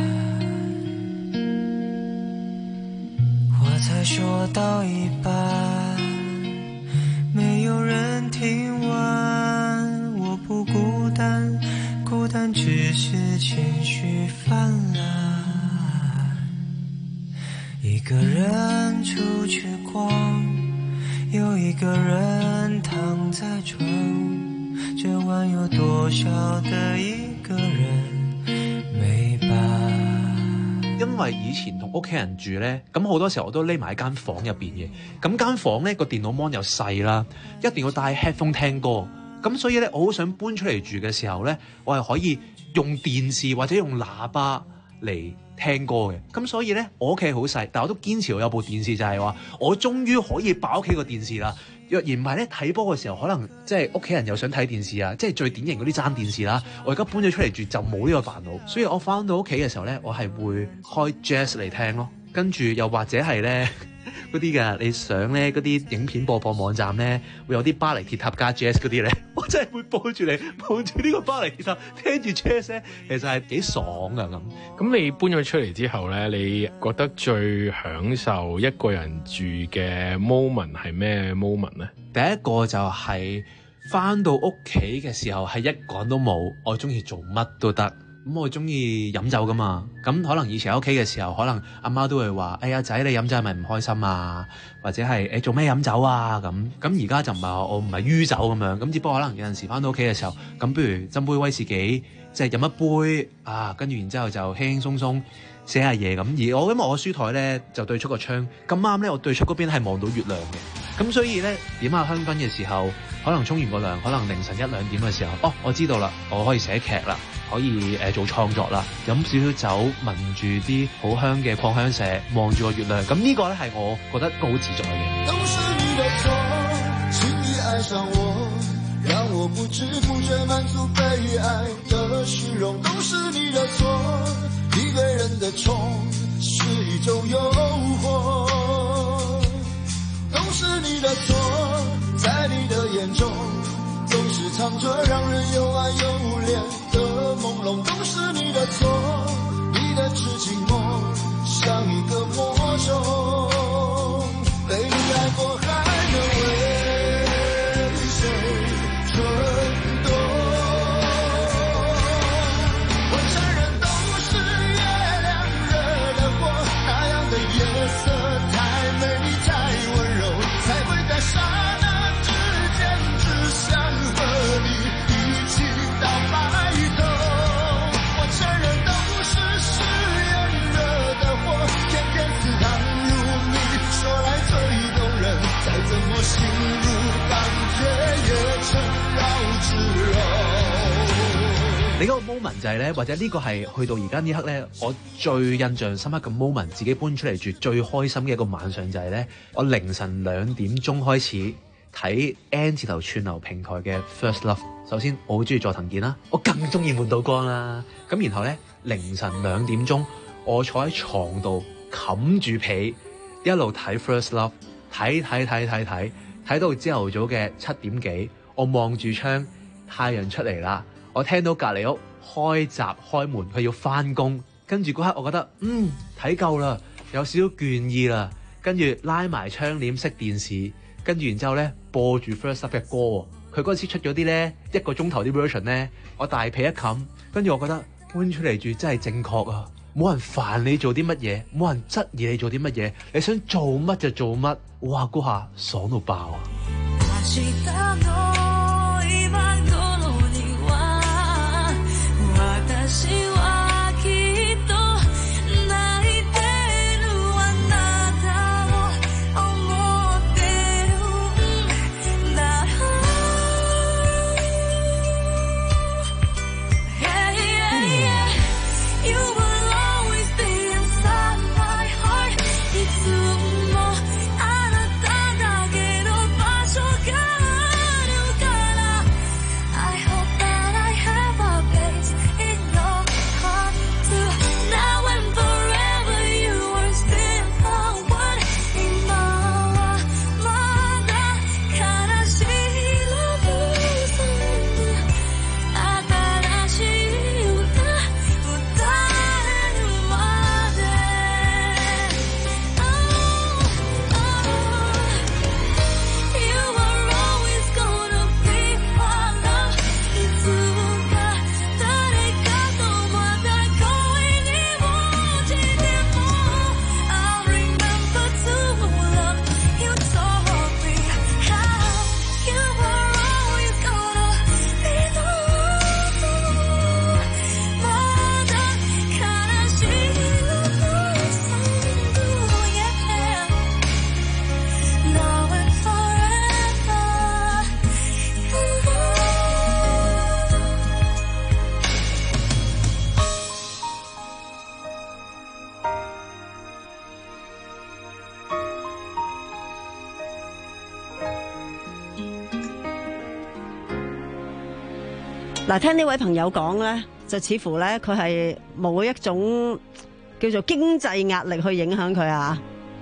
話才說到一半，沒有人聽完。我不孤單，孤單只是情緒泛濫。一個人出去逛，有一個人躺在床，這晚有多少的一個人沒伴。 因為以前同屋企人住呢，咁好多時候我都匿埋喺間房入邊嘅。咁間房呢個電腦 mon 又細啦，一定要帶 headphone 聽歌。咁所以呢，我好想搬出嚟住嘅時候呢，我係可以用電視或者用喇叭嚟聽歌嘅。咁所以呢，我屋企好細，但我都堅持我有部電視，就係話我終於可以爆屋企個電視啦。若然唔係咧，睇波嘅時候可能即係屋企人又想睇電視啊，即係最典型嗰啲爭電視啦。我而家搬咗出嚟住就冇呢個煩惱，所以我翻到屋企嘅時候咧，我係會開 jazz 嚟聽咯，跟住又或者係咧嗰啲㗎，你上咧嗰啲影片播放網站咧，會有啲巴黎鐵塔加 jazz 嗰啲咧，我真係會抱住你抱住呢個巴黎鐵塔聽住 jazz 咧，其實係幾爽㗎咁。 咁你搬咗出嚟之後咧，你覺得最享受一個人住嘅 moment 係咩 moment 咧？ 第一個就係返到屋企嘅時候係一個人都冇，我中意做乜都得。咁我中意飲酒噶嘛，咁可能以前喺屋企嘅時候，可能阿媽都會話：哎呀仔，你飲酒係咪唔開心啊？或者係誒做咩飲酒啊？咁咁而家就唔係話我唔係酗酒咁樣，咁只不過可能有陣時返到屋企嘅時候，咁不如斟杯威士忌，即係飲一杯啊，跟住然之後就輕輕鬆鬆寫下嘢咁。而我因為我書台咧就對出個窗，咁啱咧我對出嗰邊係望到月亮嘅，咁所以咧點下香薰嘅時候，可能沖完個涼，可能凌晨一兩點嘅時候，哦我知道啦，我可以寫劇啦。可以誒、呃、做創作啦，飲少少酒，聞住啲好香嘅礦香石，望住個月亮，咁呢個咧係我覺得好自在嘅。 都是你的錯，輕易愛上我，讓我不知不覺滿足被愛的虛榮。都是你的錯，你對人的寵是一種誘惑。都是你的錯，在你的眼中總是藏着讓人又愛又戀的朦朧。都是你的錯，你的痴情夢像一個魔咒，被你愛過還能為誰蠢動？我承認都是月亮惹的禍，那樣的夜色太美麗太溫柔，才會在剎那之間只想和你一起到白頭。我承認都是誓言惹的禍，偏偏似糖如蜜，說來最動人，再怎麼心如鋼鐵也成繞指柔。 你嗰個 moment 就係咧，或者呢個係去到而家呢刻咧，我最印象深刻嘅 moment，自己搬出嚟住最開心嘅一個晚上就係咧，我凌晨兩點鐘開始睇 N 字頭串流平台嘅 First Love。首先我好中意佐藤健啦，我更中意滿島光啦。咁然後咧凌晨兩點鐘，我坐喺床度冚住被，一路睇 First Love， 睇睇睇睇睇睇到朝頭早嘅七點幾，我望住窗，太陽出嚟啦。我聽到隔離屋開閘開門，佢要返工，跟住嗰刻我覺得嗯睇夠啦，有少少倦意啦，跟住拉埋窗簾熄電視，跟住然之後咧播住 First Love 嘅歌，佢嗰陣時出咗啲咧一個鐘頭啲 version 咧，我大被一冚，跟住我覺得搬出嚟住真係正確啊！冇人煩你做啲乜嘢，冇人質疑你做啲乜嘢，你想做乜就做乜，哇嗰下爽到爆啊！ 希望嗱，聽呢位朋友講咧，就似乎咧佢係冇一種叫做經濟壓力去影響佢啊。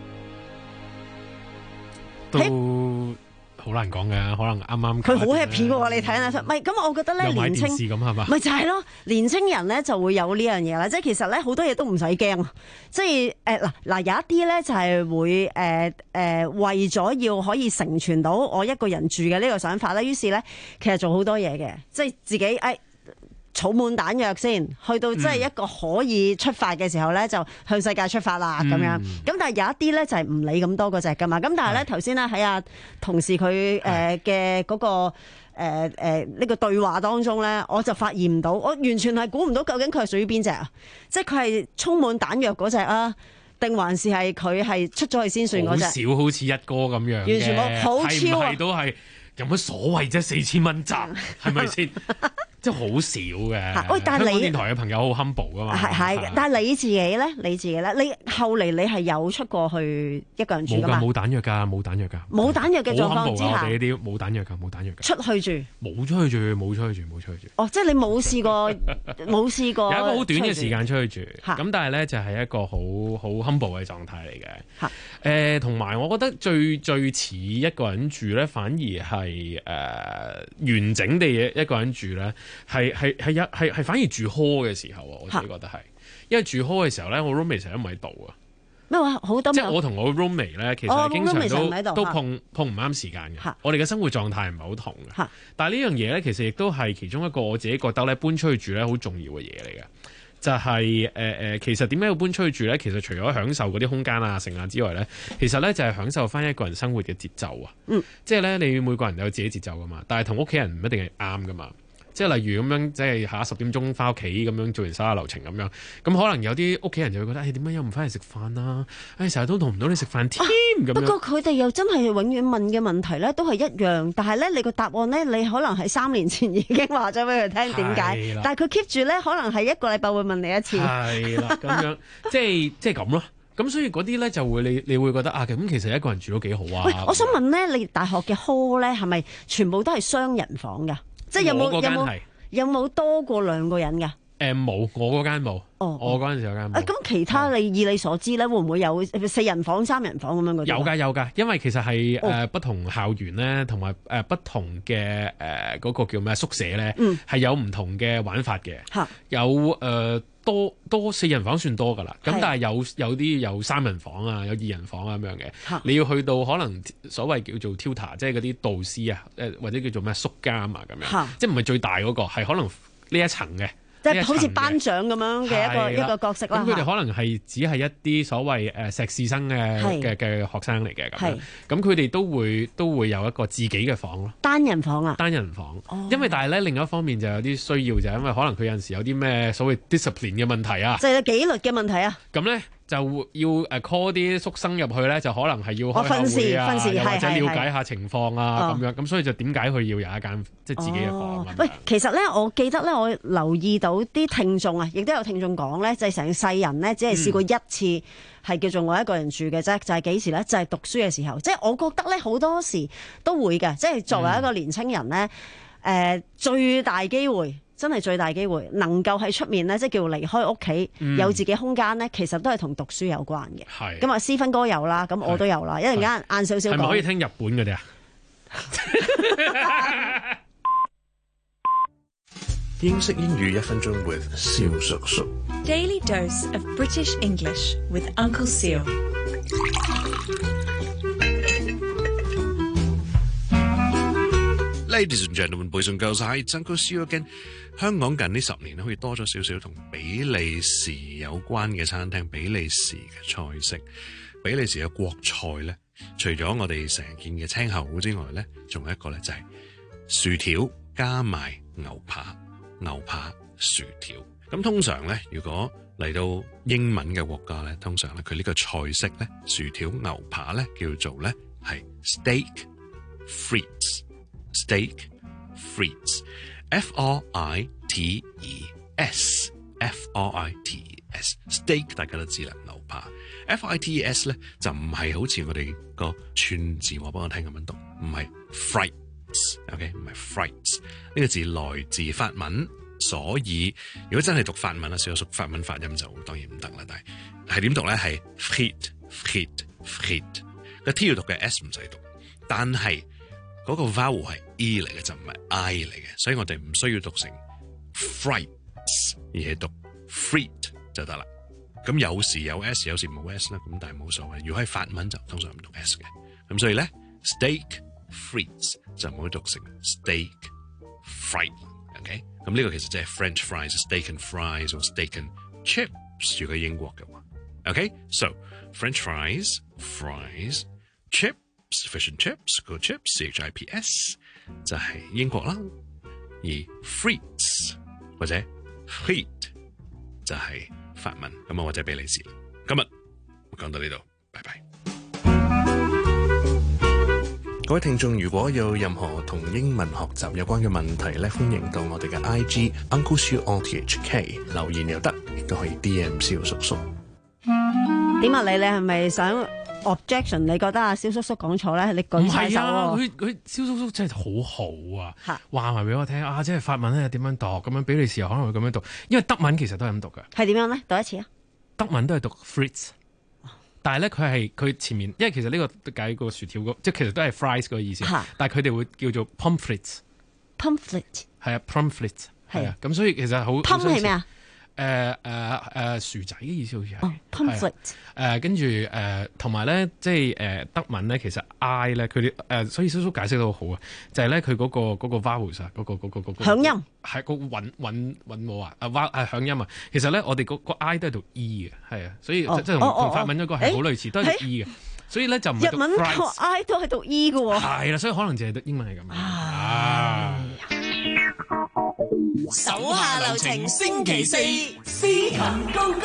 都好難講嘅，可能啱啱佢好 happy 喎，你睇下，唔係咁，我覺得咧年青， 咁係嘛？ 咪就係咯，年青人咧就會有呢樣嘢啦，即係其實咧好多嘢都唔使驚，即係誒嗱嗱有一啲咧就係會誒誒、呃呃、為咗要可以成全到我一個人住嘅呢個想法咧，於是咧其實做好多嘢嘅，即係自己誒。哎儲滿彈藥先，去到即係一個可以出發嘅時候咧，就向世界出發啦咁樣。咁但係有一啲咧就係唔理咁多嗰隻噶嘛。咁但係咧頭先咧喺阿同事佢誒嘅嗰個誒誒呢個對話當中咧，我就發現唔到，我完全係估唔到究竟佢係屬於邊隻啊？即係佢係充滿彈藥嗰隻啊，定還是係佢係出咗去先算嗰隻？ 好少好似一哥咁樣嘅， 完全冇，好超啊！ 係都係有乜所謂啫？四千蚊集係咪先？即係好少嘅。喂， 但係你香港電台嘅朋友好 humble 噶嘛？ 係係，但係你自己咧，你自己咧，你後嚟你係有出過去一個人住㗎嘛？ 冇㗎，冇彈藥㗎，冇彈藥㗎。 冇彈藥嘅狀況之下， 我哋呢啲冇彈藥㗎，冇彈藥㗎。 出去住？ 冇出去住，冇出去住，冇出去住。 哦，即係你冇試過，冇試過。 有一個好短嘅時間出去住，咁但係咧就係一個好好 humble 嘅狀態嚟嘅。嚇。誒，同埋我覺得最最似一個人住咧，反而係誒完整地一個人住咧，係係係。係係反而住 hall 嘅時候啊，我自己覺得係，因為住 hall 嘅時候咧，我 roommate 成日都唔喺度啊。 咩話好多？ 即係我同我 roommate 咧，其實經常都、哦、都碰碰唔啱時間嘅。我哋嘅生活狀態唔係好同嘅。但係呢樣嘢咧，其實亦都係其中一個我自己覺得咧，搬出去住咧好重要嘅嘢嚟嘅。就係誒誒，其實點解要搬出去住咧？其實除咗享受嗰啲空間啊、成啊之外咧，其實咧就係享受翻一個人生活嘅節奏啊。嗯，即係咧，你每個人有自己節奏噶嘛，但係同屋企人唔一定係啱噶嘛。即係例如咁樣，即係下十點鐘翻屋企咁樣做完所有流程咁樣，咁可能有啲屋企人就會覺得，誒點解又唔翻嚟食飯啊？誒成日都同唔到你食飯添咁樣。 不過佢哋又真係永遠問嘅問題咧，都係一樣，但係咧你個答案咧，你可能係三年前已經話咗俾佢聽點解，但係佢 keep 住咧，可能係一個禮拜會問你一次。係啦，咁樣即係即係咁咯。咁所以嗰啲咧就會你你會覺得啊，咁其實一個人住都幾好啊。喂， 我想問咧，你大學嘅 hall 咧係咪全部都係雙人房㗎？即係有冇有冇有冇多過兩個人㗎？誒、 呃、冇，我嗰間冇。哦，我嗰陣時有間冇。 咁、啊、其他你以你所知咧，會唔會有四人房、三人房咁樣嗰啲？ 有㗎有㗎，因為其實係誒、哦呃、不同校園咧，同埋誒不同嘅誒嗰個叫咩宿舍咧，係、嗯、有唔同嘅玩法嘅。嚇，有誒。呃多多四人房算多㗎啦，咁但係有有啲有三人房啊，有二人房啊咁樣嘅。你要去到可能所謂叫做 tutor，即係嗰啲導師啊，誒或者叫做咩宿監啊咁樣，即係唔係最大嗰、嗰個，係可能呢一層嘅。 即係好似班長咁樣嘅一個一個角色啦。 咁佢哋可能係只係一啲所謂誒碩士生嘅嘅嘅學生嚟嘅咁樣。咁佢哋都會都會有一個自己嘅房咯。 單人房啊？單人房。哦、因為但係咧另一方面就有啲需要就係因為可能佢有陣時有啲咩所謂 discipline 嘅問題啊。 就係紀律嘅問題啊。 咁咧。就要誒 call 啲宿生入去咧，就可能係要開下會啊，又或者了解下情況啊咁樣，咁所以就點解佢要有一間即係自己嘅房啊？ 喂，其實咧，我記得咧，我留意到啲聽眾啊，亦都有聽眾講咧，就係成世人咧，只係試過一次係叫做我一個人住嘅啫，就係幾時咧？就係讀書嘅時候，即係我覺得咧，好多時都會嘅，即係作為一個年青人咧，誒最大機會。真係最大機會能夠喺出面咧，即係叫離開屋企、嗯、有自己空間咧，其實都係同讀書有關嘅。係咁啊，思芬哥有啦，咁我都有啦。一陣間晏少少講。係咪可以聽日本嗰啲啊？ 英式英語一分鐘 with 蕭叔叔。 Daily dose of British English with Uncle Seal。 Ladies and gentlemen, boys and girls, hi, Uncle Seal again。香港近呢十年咧，好似多咗少少同比利時有關嘅餐廳，比利時嘅菜式，比利時嘅國菜咧，除咗我哋成日見嘅青口之外咧，仲有一個咧就係薯條加埋牛扒，牛扒薯條。咁通常咧，如果嚟到英文嘅國家咧，通常咧佢呢個菜式咧，薯條牛扒咧叫做咧係 steak frites。Steak frites，F R I T E S，F R I T E S，steak 大家都知啦，牛扒。F I T E S 咧就唔係好似我哋個串字話幫我聽咁樣讀，唔係 fried frights，OK， 唔係 frights。呢個字來自法文，所以如果真係讀法文啊，少數法文發音就當然唔得啦。但係係點讀咧？係 frites，frites，frites。個 T 要讀嘅 S 唔使讀，但係嗰個 vowel 係 E 嚟嘅，就唔係 I 嚟嘅，所以我哋唔需要讀成 frights， 而係讀 frites 就得啦。咁有時有 S， 有時冇 S 啦，咁但係冇所謂。如果係法文就通常唔讀 S 嘅，咁所以咧 steak frites 就唔好讀成 steak fright。OK， 咁呢個其實即係 French fries、steak and fries 或 steak and chips， 如果英國嘅話。OK，so French fries、fries、chips、fish and chips、good chips、C H I P S 就係英國啦，而 frites 或者 frite 就係法文，咁啊或者比利時。今日講到呢度，拜拜。各位聽眾，如果有任何同英文學習有關嘅問題咧，歡迎到我哋嘅 I G Uncle Siu R T H K 留言又得，亦都可以 D M 蕭叔叔。 點啊你？你係咪想 objection？ 你覺得阿蕭叔叔講錯咧？你舉晒手喎！ 佢佢蕭叔叔真係好好啊，話埋俾我聽啊！即係法文咧點樣讀，咁樣比利時又可能會咁樣讀，因為德文其實都係咁讀嘅。 係點樣咧？讀一次啊！ 德文都係讀 frites， 但係咧佢係佢前面，因為其實呢個解個薯條即係其實都係 fries 嗰個意思，但係佢哋會叫做 pamphlets。pamphlets 係啊 pamphlets 係啊，咁所以其實好 pump 係咩啊？ 誒誒誒薯仔嘅意思好似係 pamphlet 誒跟住誒同埋咧即係誒德文咧其實 I 咧佢哋誒所以叔叔解釋得好好啊，就係咧佢嗰個嗰個 vowels 啊嗰個嗰個嗰個響音係個韻韻韻母啊啊 vowel 係響音啊，其實咧我哋嗰個 I 都係讀 E 嘅係啊，所以即係同同法文嗰個係好類似，都係讀 E 嘅，所以咧就唔係讀 fries。日文個 I 都係讀 E 嘅喎。 係啦，所以可能淨係讀英文係咁樣啊。 手下留情，星期四司琴高歌。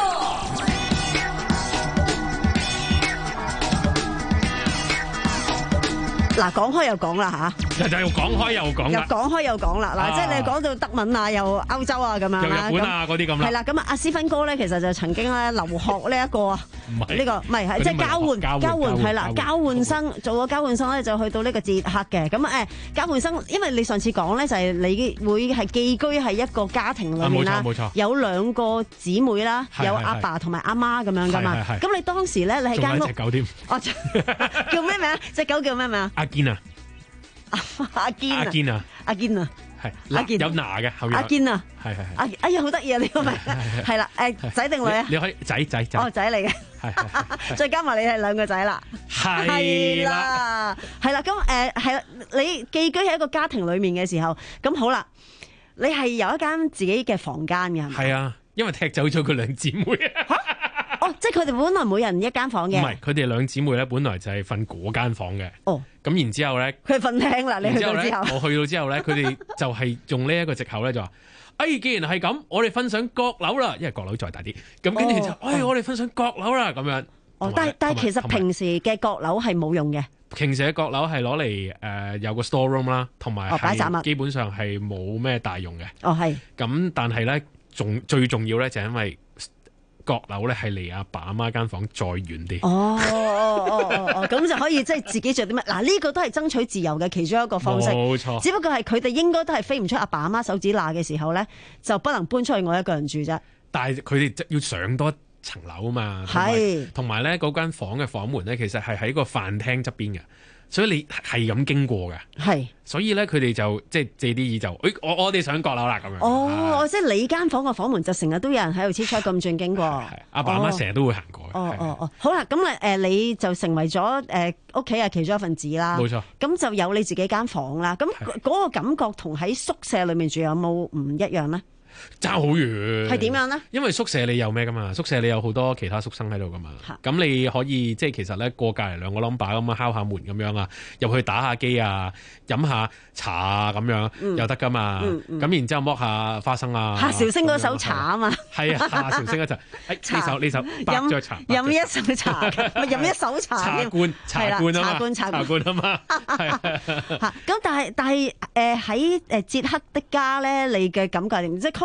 嗱，講開又講啦嚇，就又講開又講又講開又講啦。嗱，即係你講到德文啊，又歐洲啊咁樣啦， 又日本啊嗰啲咁啦。 係啦，咁啊，阿斯芬哥咧，其實就曾經咧留學呢一個啊，呢個唔係係即係交換交換係啦，交換生做咗交換生咧，就去到呢個捷克嘅。咁誒交換生，因為你上次講咧就係你會係寄居喺一個家庭裏面啦， 冇錯冇錯， 有兩個姊妹啦，有阿爸同埋阿媽咁樣噶嘛。咁你當時咧，你喺間屋， 隻狗添， 哦叫咩名？隻狗叫咩名啊？ 阿堅啊， 阿堅啊， 阿堅啊， 阿堅啊， 係阿堅有牙嘅後面。 阿堅啊， 係係係。 阿哎呀，好得意啊！呢個名係啦，誒仔定女啊？ 你可以仔仔仔。 哦，仔嚟嘅。係再加埋你係兩個仔啦。 係啦， 係啦。咁誒係啦，你寄居喺一個家庭裡面嘅時候，咁好啦，你係有一間自己嘅房間嘅。 係啊，因為踢走咗佢兩姊妹啊。 哦，即係佢哋本來每人一間房嘅。 唔係，佢哋兩姊妹咧，本來就係瞓嗰間房嘅。 哦。 咁然之後咧， 佢瞓廳啦。你去到之後， 我去到之後咧，佢哋就係用呢一個藉口咧，就話：哎，既然係咁，我哋瞓上閣樓啦，因為閣樓再大啲。咁跟住就，哎，我哋瞓上閣樓啦，咁樣。 哦，但係但係其實平時嘅閣樓係冇用嘅。 平時嘅閣樓係攞嚟誒有個 store room 啦，同埋係基本上係冇咩大用嘅。 哦，係。 咁但係咧，仲最重要咧，就係因為閣樓咧係離阿爸阿媽間房再遠啲。 哦哦哦哦哦，咁就可以即係自己做啲乜？嗱，呢個都係爭取自由嘅其中一個方式。 冇錯。只不過係佢哋應該都係飛唔出阿爸阿媽手指罅嘅時候咧，就不能搬出去我一個人住啫。 但係佢哋要上多層樓啊嘛。 係。同埋咧，嗰間房嘅房門咧，其實係喺個飯廳側邊嘅。所以你係咁經過嘅， 係， 所以咧佢哋就即係借啲意就，誒我我哋上閣樓啦咁樣。 哦，即係你間房個房門就成日都有人喺度切出咁轉經過。 係，阿爸阿媽成日都會行過。 哦哦哦，好啦，咁誒誒你就成為咗誒屋企係其中一份子啦。 冇錯。咁就有你自己間房啦。咁嗰個感覺同喺宿舍裏面住有冇唔一樣咧？ 爭好遠， 係點樣咧？ 因為宿舍你有咩噶嘛？宿舍你有好多其他宿生喺度噶嘛？咁你可以即係其實咧過隔離兩個 number 咁啊敲下門咁樣啊，入去打下機啊，飲下茶啊咁樣、嗯、又得噶嘛？咁、嗯嗯、然之後剝下花生啊， 夏韶聲嗰首茶啊嘛，係啊，夏韶聲嗰陣，誒呢首呢首白雀茶， 飲一手茶，咪飲一手茶， 茶罐茶罐啊嘛，茶罐茶罐啊嘛， 嚇咁但係但係誒喺誒捷克的家咧，你嘅感覺點？即係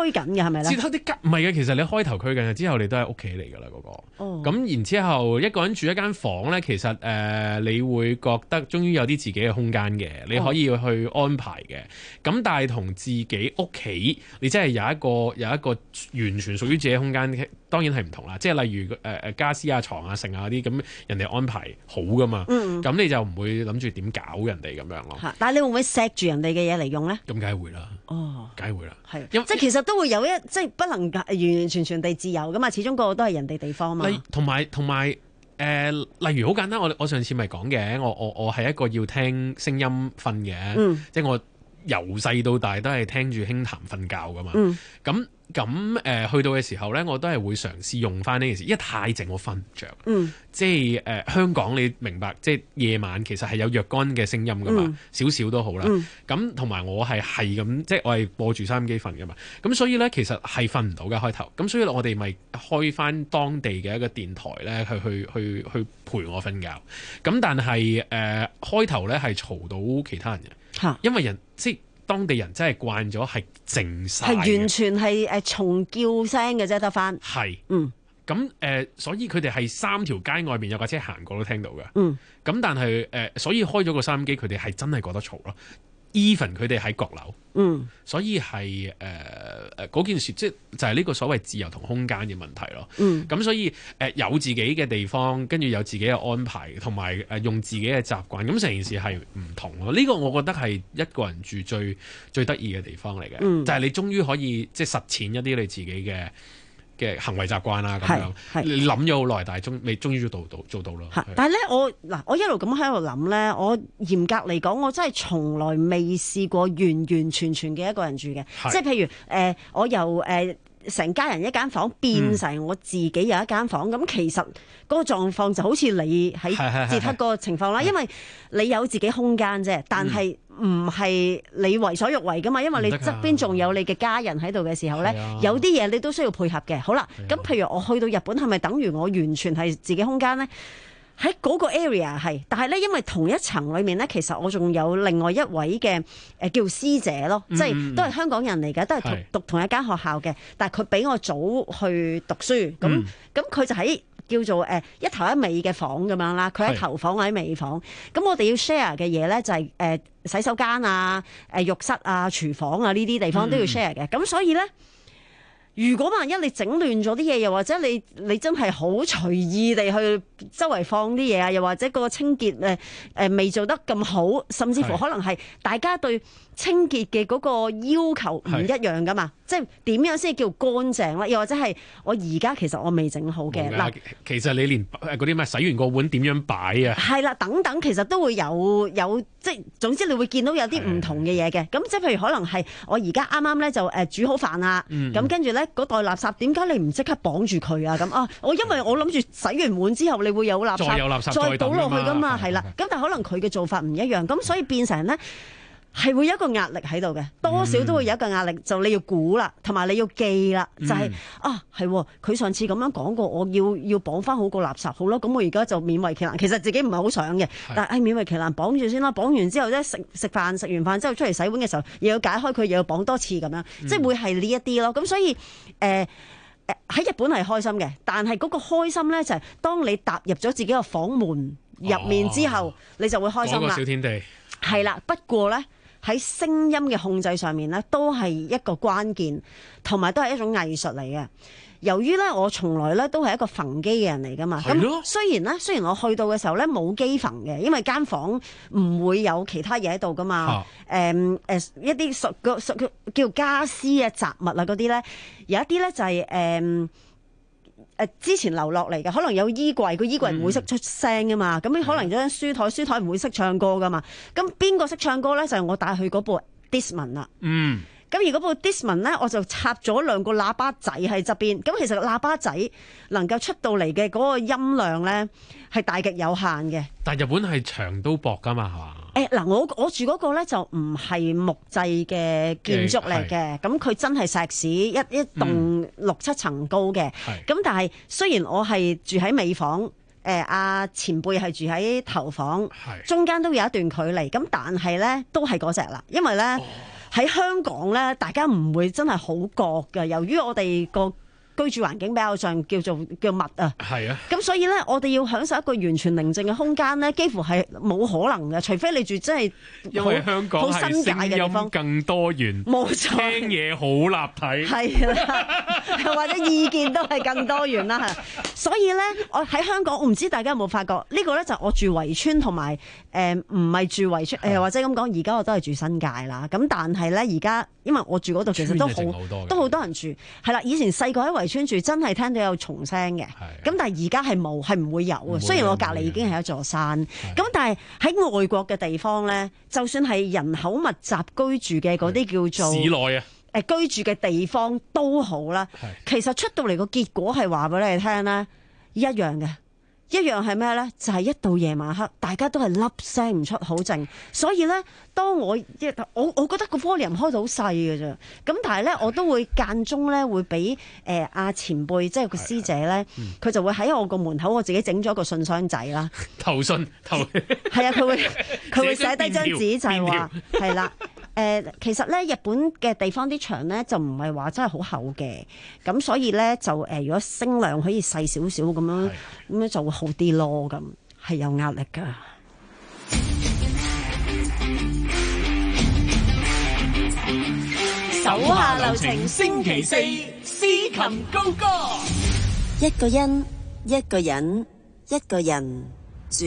拘緊嘅係咪咧？ 折頭啲唔係嘅，其實你開頭拘緊，之後你都係屋企嚟㗎啦嗰個。哦。咁然之後一個人住一間房咧，其實誒、呃、你會覺得終於有啲自己嘅空間嘅，你可以去安排嘅。咁、哦、但係同自己屋企，你真係有一個有一個完全屬於自己嘅空間，當然係唔同啦。即係例如誒誒傢俬啊、床啊、剩啊嗰啲，咁人哋安排好㗎嘛。嗯。咁你就唔會諗住點搞人哋咁樣咯。 但係你會唔會錫住人哋嘅嘢嚟用咧？ 咁梗係會啦。 哦。 梗係會啦。 係。即係其實都會有一即係不能完完全全地自由㗎嘛，始終個個都係人哋地方嘛。 同埋同埋誒，例如好簡單，我我上次咪講嘅，我我我係一個要聽聲音瞓嘅，嗯、即係我由細到大都係聽住輕談瞓覺㗎嘛。咁咁誒去到嘅時候咧，我都係會嘗試用翻呢件事，因為太靜我瞓唔着。嗯，即係誒、呃、香港你明白，即係夜晚其實係有若干嘅聲音㗎嘛，少少都好啦。咁同埋我係係咁，即係我係播住收音機瞓㗎嘛。咁所以咧，其實係瞓唔到嘅開頭。咁所以我哋咪開翻當地嘅一個電台咧，去去去去陪我瞓覺。咁但係誒、呃、開頭咧係嘈到其他人嘅，因為人即係。當地人真係慣咗係靜晒，係完全係誒蟲叫聲嘅啫，得翻。係，嗯， 咁誒、呃，所以佢哋係三條街外面有架車行過都聽到嘅。 嗯， 咁但係誒、呃，所以開咗個收音機，佢哋係真係覺得嘈咯。even 佢哋喺閣樓，嗯，所以係誒誒嗰件事，即係就係、是、呢個所謂自由同空間嘅問題咯。嗯，咁所以誒、呃、有自己嘅地方，跟住有自己嘅安排，同埋誒用自己嘅習慣，咁成件事係唔同咯。呢、這個我覺得係一個人住最最得意嘅地方嚟嘅，嗯、就係你終於可以即係實踐一啲你自己嘅嘅行為習慣啦，咁樣你諗咗好耐，但係終未終於做到做到咯。 但係咧，我嗱我一路咁喺度諗咧，我嚴格嚟講，我真係從來未試過完完全全嘅一個人住嘅，即係譬如誒、呃，我由誒成、呃、家人一間房變成我自己有一間房，咁、嗯、其實嗰個狀況就好似你喺捷克嗰個情況啦，因為你有自己空間啫，但係唔係你為所欲為噶嘛，因為你側邊仲有你嘅家人喺度嘅時候咧，有啲嘢你都需要配合嘅。好啦，咁譬如我去到日本，係咪等於我完全係自己空間咧？喺嗰個 area 係，但係咧，因為同一層裏面咧，其實我仲有另外一位嘅誒、呃、叫師姐咯，嗯、即係都係香港人嚟嘅，都係讀讀同一間學校嘅，但係佢比我早去讀書，咁咁佢就喺叫做誒、呃、一頭一尾嘅房咁樣啦，佢喺頭房，我喺尾房，咁我哋要 share 嘅嘢咧就係、是、誒、呃、洗手間啊、誒、呃、浴室啊、廚房啊呢啲地方都要 share 嘅，咁、嗯、所以咧。如果萬一你整亂咗啲嘢，又或者你你真係好隨意地去周圍放啲嘢啊，又或者個清潔誒誒未做得咁好，甚至乎可能係大家對清潔嘅嗰個要求唔一樣噶嘛，即係點樣先叫乾淨啦？又或者係我而家其實我未整好嘅嗱， 其實你連嗰啲咩洗完個碗點樣擺啊？係啦， 等等，其實都會有有即係總之你會見到有啲唔同嘅嘢嘅。咁即係譬如可能係我而家啱啱咧就誒煮好飯啦，咁跟住咧嗰袋垃圾點解你唔即刻綁住佢啊？咁啊，我因為我諗住洗完碗之後你會有垃圾， 再有垃圾再倒落去噶嘛，係啦。咁但係可能佢嘅做法唔一樣，咁所以變成咧。係會有一個壓力喺度嘅，多少都會有一個壓力，就你要估啦，同埋你要記啦，就係、是嗯、啊係，佢上次咁樣講過，我要要綁翻好個垃圾，好啦，咁我而家就勉為其難，其實自己唔係好想嘅，但係、哎、勉為其難綁住先啦，綁完之後咧食食飯，食完飯之後出嚟洗碗嘅時候，又要解開佢，又要綁多次咁樣，嗯、即係會係呢一啲咯，咁所以誒誒喺日本係開心嘅，但係嗰個開心咧就係、是、當你踏入咗自己個房門入面之後，哦、你就會開心啦。嗰個小天地係啦，不過咧。喺聲音嘅控制上面咧，都係一個關鍵，同埋都係一種藝術嚟嘅。由於咧，我從來咧都係一個焚機嘅人嚟噶嘛。咁的雖然咧，雖然我去到嘅時候咧冇機焚嘅，因為間房唔會有其他嘢喺度噶嘛。誒誒、啊嗯呃，一啲屬個屬叫家私啊、雜物啊嗰啲咧，有一啲咧就係、是、誒。嗯誒之前留落嚟嘅，可能有衣櫃，個衣櫃唔會識出聲噶嘛，咁你、嗯、可能有張書台，書台唔會識唱歌噶嘛，咁邊個識唱歌咧？就係、是、我帶去嗰部 Discman 啦。嗯，咁而嗰部 Discman 咧，我就插咗兩個喇叭仔喺側邊，咁其實喇叭仔能夠出到嚟嘅嗰個音量咧係大極有限嘅。 但係日本係牆都薄噶嘛，係嘛？ 誒嗱、欸，我我住嗰個咧就唔係木製嘅建築嚟嘅，咁佢真係石屎一一棟六七層高嘅，咁、嗯、但係雖然我係住喺尾房，誒、呃、阿前輩係住喺頭房，是中間都有一段距離，咁但係咧都係嗰隻啦，因為咧喺香港咧，大家唔會真係好覺㗎。由於我哋個居住環境比較上叫做叫密啊，係啊，咁所以咧，我哋要享受一個完全寧靜嘅空間咧，幾乎係冇可能嘅，除非你住真係因為香港係新界嘅地方更多元， 冇錯， 聽嘢好立體，係啦，或者意見都係更多元啦，係。所以咧，我喺香港，我唔知大家有冇發覺呢、呢個咧就我住圍村同埋誒唔係住圍村誒、呃，或者咁講，而家我都係住新界啦。咁但係咧，而家因為我住嗰度其實都好都好多人住，係啦。以前細個喺圍村住，真係聽到有蟲聲嘅。咁但係而家係冇，係唔會有嘅。雖然我隔離已經係一座山，咁但係喺外國嘅地方咧，就算係人口密集居住嘅嗰啲叫做市內啊， 誒居住嘅地方都好啦。其實出到嚟個結果係話俾你聽咧，一樣嘅。一樣係咩咧？就係、是、一到夜晚黑，大家都係粒聲唔出，好靜。所以咧，當我一我我覺得個 volume 開到好細嘅啫。咁但係咧，我都會間中咧會俾誒阿前輩，即係個師姐咧，佢、嗯、就會喺我個門口，我自己整咗個信箱仔啦。 投信投係啊，佢會佢會寫低張紙就係話係啦。誒、呃，其實咧，日本嘅地方啲牆咧就唔係話真係好厚嘅，咁所以咧就誒、呃，如果聲量可以細少少咁樣，咁樣就會好啲咯。咁係有壓力噶。 手下留情，星期四司琴高歌。 一個人，一個人，一個人住。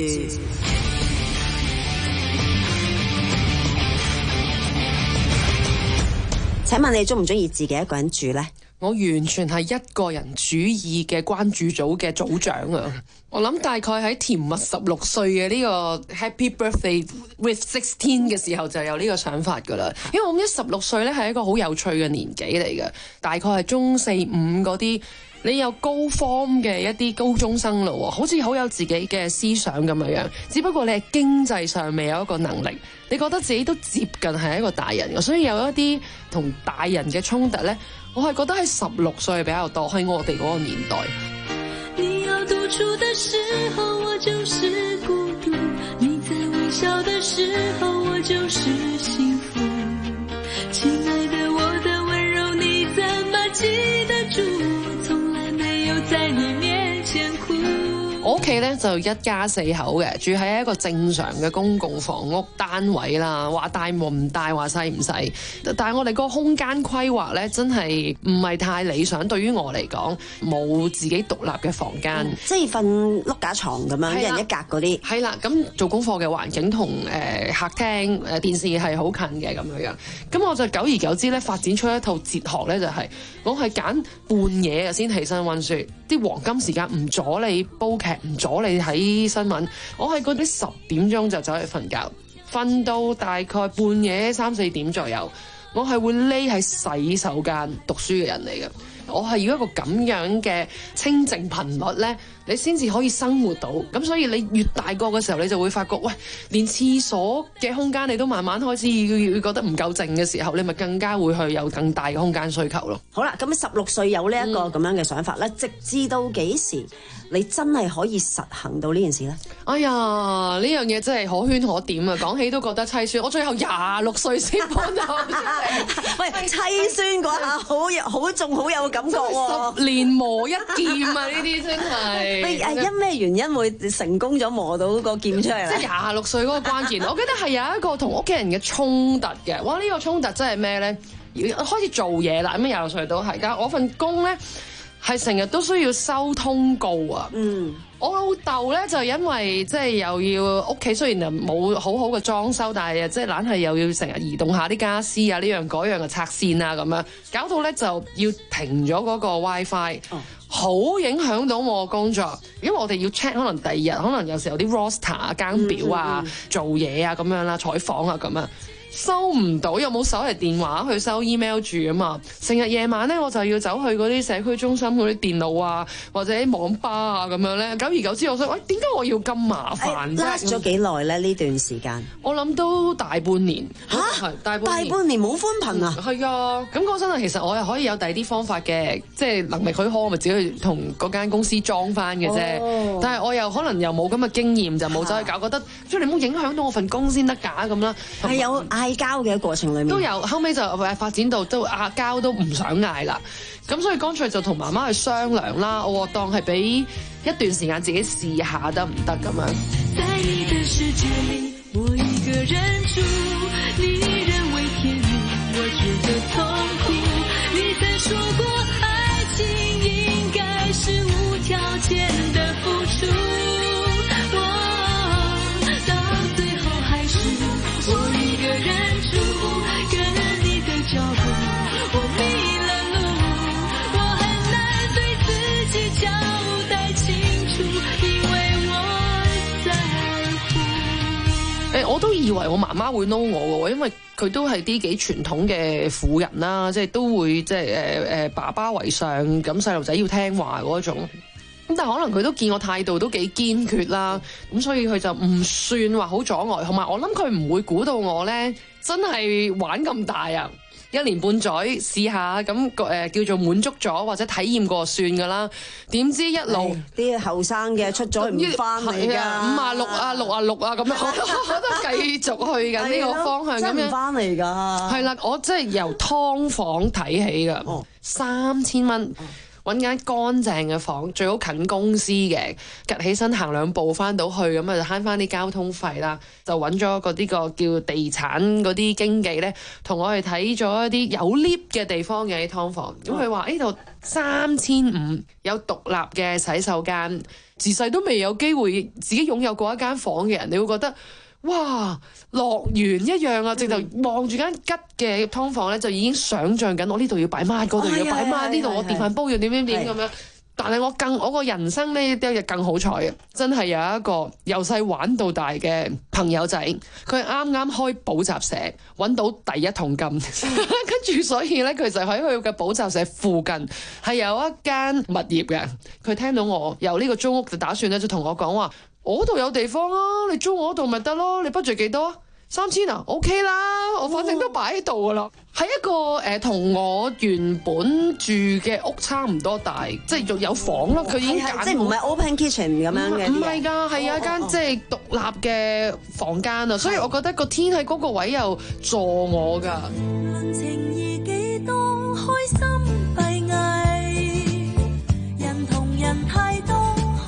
請問你中唔中意自己一個人住呢？ 我完全係一個人主義嘅關注組嘅組長啊！我諗大概喺甜蜜十六歲嘅呢個 Happy Birthday with sixteen 嘅時候就有呢個想法噶啦。因為我諗十六歲咧係一個好有趣嘅年紀嚟嘅，大概係中四五嗰啲，你有高 form 嘅一啲高中生咯，好似好有自己嘅思想咁樣樣。只不過你係經濟上未有一個能力，你覺得自己都接近係一個大人嘅，所以有一啲同大人嘅衝突咧，我係覺得喺十六歲比較多，喺我哋嗰個年代。 你要獨處的時候，我就是孤獨；你在微笑的時候，我就是幸福。親愛的，我的溫柔你怎麼記得住？從來沒有在你面前哭。 我屋企咧就一家四口嘅，住喺一個正常嘅公共房屋單位啦。話大唔大，話細唔細，但係我哋個空間規劃咧真係唔係太理想。對於我嚟講，冇自己獨立嘅房間， 嗯、即係瞓碌架床咁樣，一人一格嗰啲。 係啦，咁做功課嘅環境同誒、呃、客廳誒、呃、電視係好近嘅咁樣樣。咁我就久而久之咧發展出一套哲學咧，就係、是、我係揀半夜先起身溫書，啲黃金時間唔阻你煲劇。唔阻你睇新聞，我係嗰啲十點鐘就走去瞓覺，瞓到大概半夜三四點左右，我係會匿喺洗手間讀書嘅人嚟嘅。我係要一個咁樣嘅清靜頻率呢，你先至可以生活到。咁所以你越大個嘅時候，你就會發覺，喂，連廁所嘅空間你都慢慢開始要覺得唔夠靜嘅時候，你咪更加會去有更大嘅空間需求咯。 好啦，咁十六歲有呢一個咁樣嘅想法咧、嗯，直至到幾時你真係可以實行到呢件事呢？ 哎呀，呢樣嘢真係可圈可點啊！講起都覺得凄酸。我最後廿六歲先搬到出嚟。 喂，凄酸嗰下好好仲好有感覺喎！ 十年磨一劍啊！呢啲真係。 你係因咩原因會成功咗磨到個劍出嚟？ 即係廿六歲嗰個關鍵，我記得係有一個同屋企人嘅衝突嘅。哇！呢、呢個衝突真係咩咧？開始做嘢啦，咁廿六歲都係。但係我份工咧係成日都需要收通告啊。嗯。我老豆咧就因為即係又要屋企雖然就冇好好嘅裝修，但係即係懶係又要成日移動下啲家私啊，呢樣嗰樣嘅拆線啊咁樣，搞到咧就要停咗嗰個 WiFi，好、哦、影響到我工作。因為我哋要 check 可能第二日，可能有時候有啲 roster 啊、更表啊、嗯嗯嗯做嘢啊咁樣啦、採訪啊咁樣。收唔到，又冇手提電話去收 email 住啊嘛！成日夜晚咧，我就要走去嗰啲社區中心嗰啲電腦啊，或者網吧啊咁樣咧。久而久之，我想，喂，點解我要咁麻煩啫？last 咗幾耐咧？呢段時間我諗都大半年嚇，係大半年。 大半年冇寬頻啊？ 係、嗯、啊，咁講真啊，其實我又可以有第二啲方法嘅，即係能力許可，我咪自己去同嗰間公司裝翻嘅啫。Oh. 但係我又可能又冇咁嘅經驗，就冇走去搞，覺得即係你唔好影響到我份工先得㗎咁啦。係有嗌交嘅過程裏面都有，後尾就誒發展到都嗌交都唔想嗌啦。咁所以乾脆就同媽媽去商量啦，我當係俾一段時間自己試下得唔得咁樣。在你的世界裡，我一個人住，你認為甜蜜，我覺得痛苦。你曾說過愛情應該是無條件的付出，到最後還是我一個人住，跟你的腳步我迷了路，我很難對自己交代清楚，因為我在乎。誒，我都以為我媽媽會 know 我喎，因為佢都係啲幾傳統嘅婦人啦，即係都會即係誒誒爸爸為上，咁細路仔要聽話嗰種。咁但係可能佢都見我態度都幾堅決啦，咁所以佢就唔算話好阻礙，同埋我諗佢唔會估到我咧真係玩咁大啊！一年半載試下咁誒叫做滿足咗或者體驗過算噶啦，點知一路啲後生嘅出咗唔翻嚟㗎， 五啊六啊六啊六啊咁樣，我都繼續去緊呢個方向咁樣， 真唔翻嚟㗎。 係啦，我真係由劏房睇起㗎，哦、三千蚊。揾間乾淨嘅房，最好近公司嘅，趌起身行兩步翻到去，咁啊就慳翻啲交通費啦。就揾咗個呢個叫地產嗰啲經紀咧，同我哋睇咗一啲有 lift 嘅地方嘅劏房。咁佢話呢度三千五，有獨立嘅洗手間，自細都未有機會自己擁有過一間房嘅人，你會覺得哇，樂園一樣啊！直頭望住間吉嘅劏房咧，就已經想像緊我呢度要擺乜，嗰度要擺乜，呢度我電飯煲要點點點咁樣。但係我更我個人生呢，都有更好彩嘅，真係有一個由細玩到大嘅朋友仔，佢啱啱開補習社，揾到第一桶金，跟住所以咧，佢就喺佢嘅補習社附近係有一間物業嘅。佢聽到我有呢個租屋，就打算咧就同我講話。我度有地方啊，你租我度咪得咯？你 budget 幾多啊？三千啊 ，OK 啦，我反正都擺喺度噶啦。係、哦、一個誒，同、呃、我原本住嘅屋差唔多大，即係有房咯。佢已經揀， 即係唔係 open kitchen 咁樣嘅。 唔係㗎，係有一間即係獨立嘅房間啊，所以我覺得個天喺嗰個位又助我㗎。論情義幾多開心閉翳，人同人太多。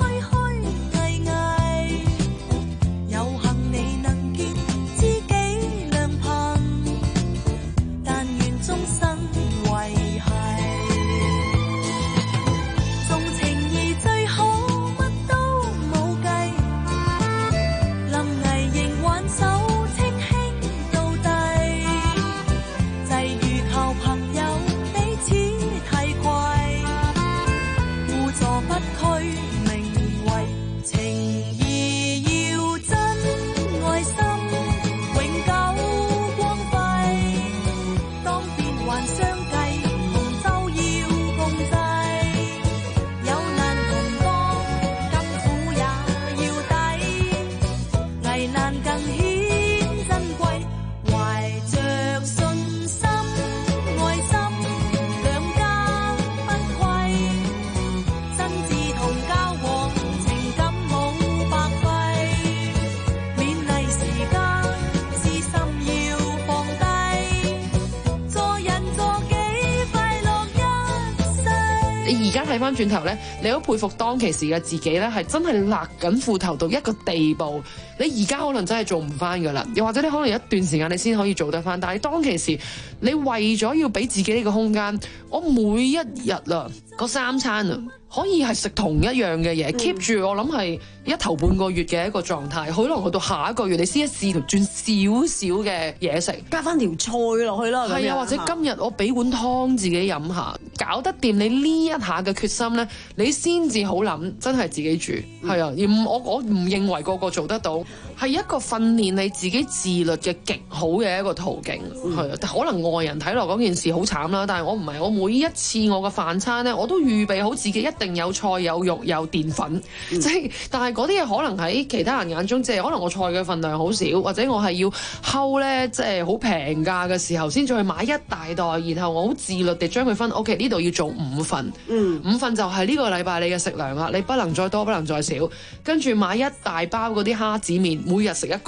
睇翻轉頭咧，你好佩服當其時嘅自己咧，係真係勒緊褲頭到一個地步。你而家可能真係做唔翻噶啦，又或者你可能有一段時間你先可以做得翻。但係當其時，你為咗要俾自己呢個空間，我每一日啊，嗰三餐啊，可以係食同一樣嘅嘢 keep 住，我諗係一頭半個月嘅一個狀態。可能去到下一個月，你先一試圖轉少少嘅嘢食， 加翻條菜落去啦。 係啊，或者今日我俾碗湯自己飲下，搞得掂你呢一下嘅決心咧，你先至好諗真係自己煮。係啊、嗯，而唔我我唔認為個個做得到。係一個訓練你自己自律嘅極好嘅一個途徑，係啊、嗯。可能外人睇落嗰件事好慘啦，但係我唔係，我每一次我嘅飯餐咧，我都預備好自己一定有菜有肉有澱粉，即係、嗯、但係嗰啲嘢可能喺其他人眼中，即係可能我菜嘅份量好少，或者我係要睺咧，即係好平價嘅時候先再去買一大袋，然後我好自律地將佢分 OK 呢度要做五份，嗯、五份就係呢個禮拜你嘅食糧啦，你不能再多不能再少，跟住買一大包嗰啲蝦子麵。每日食一個，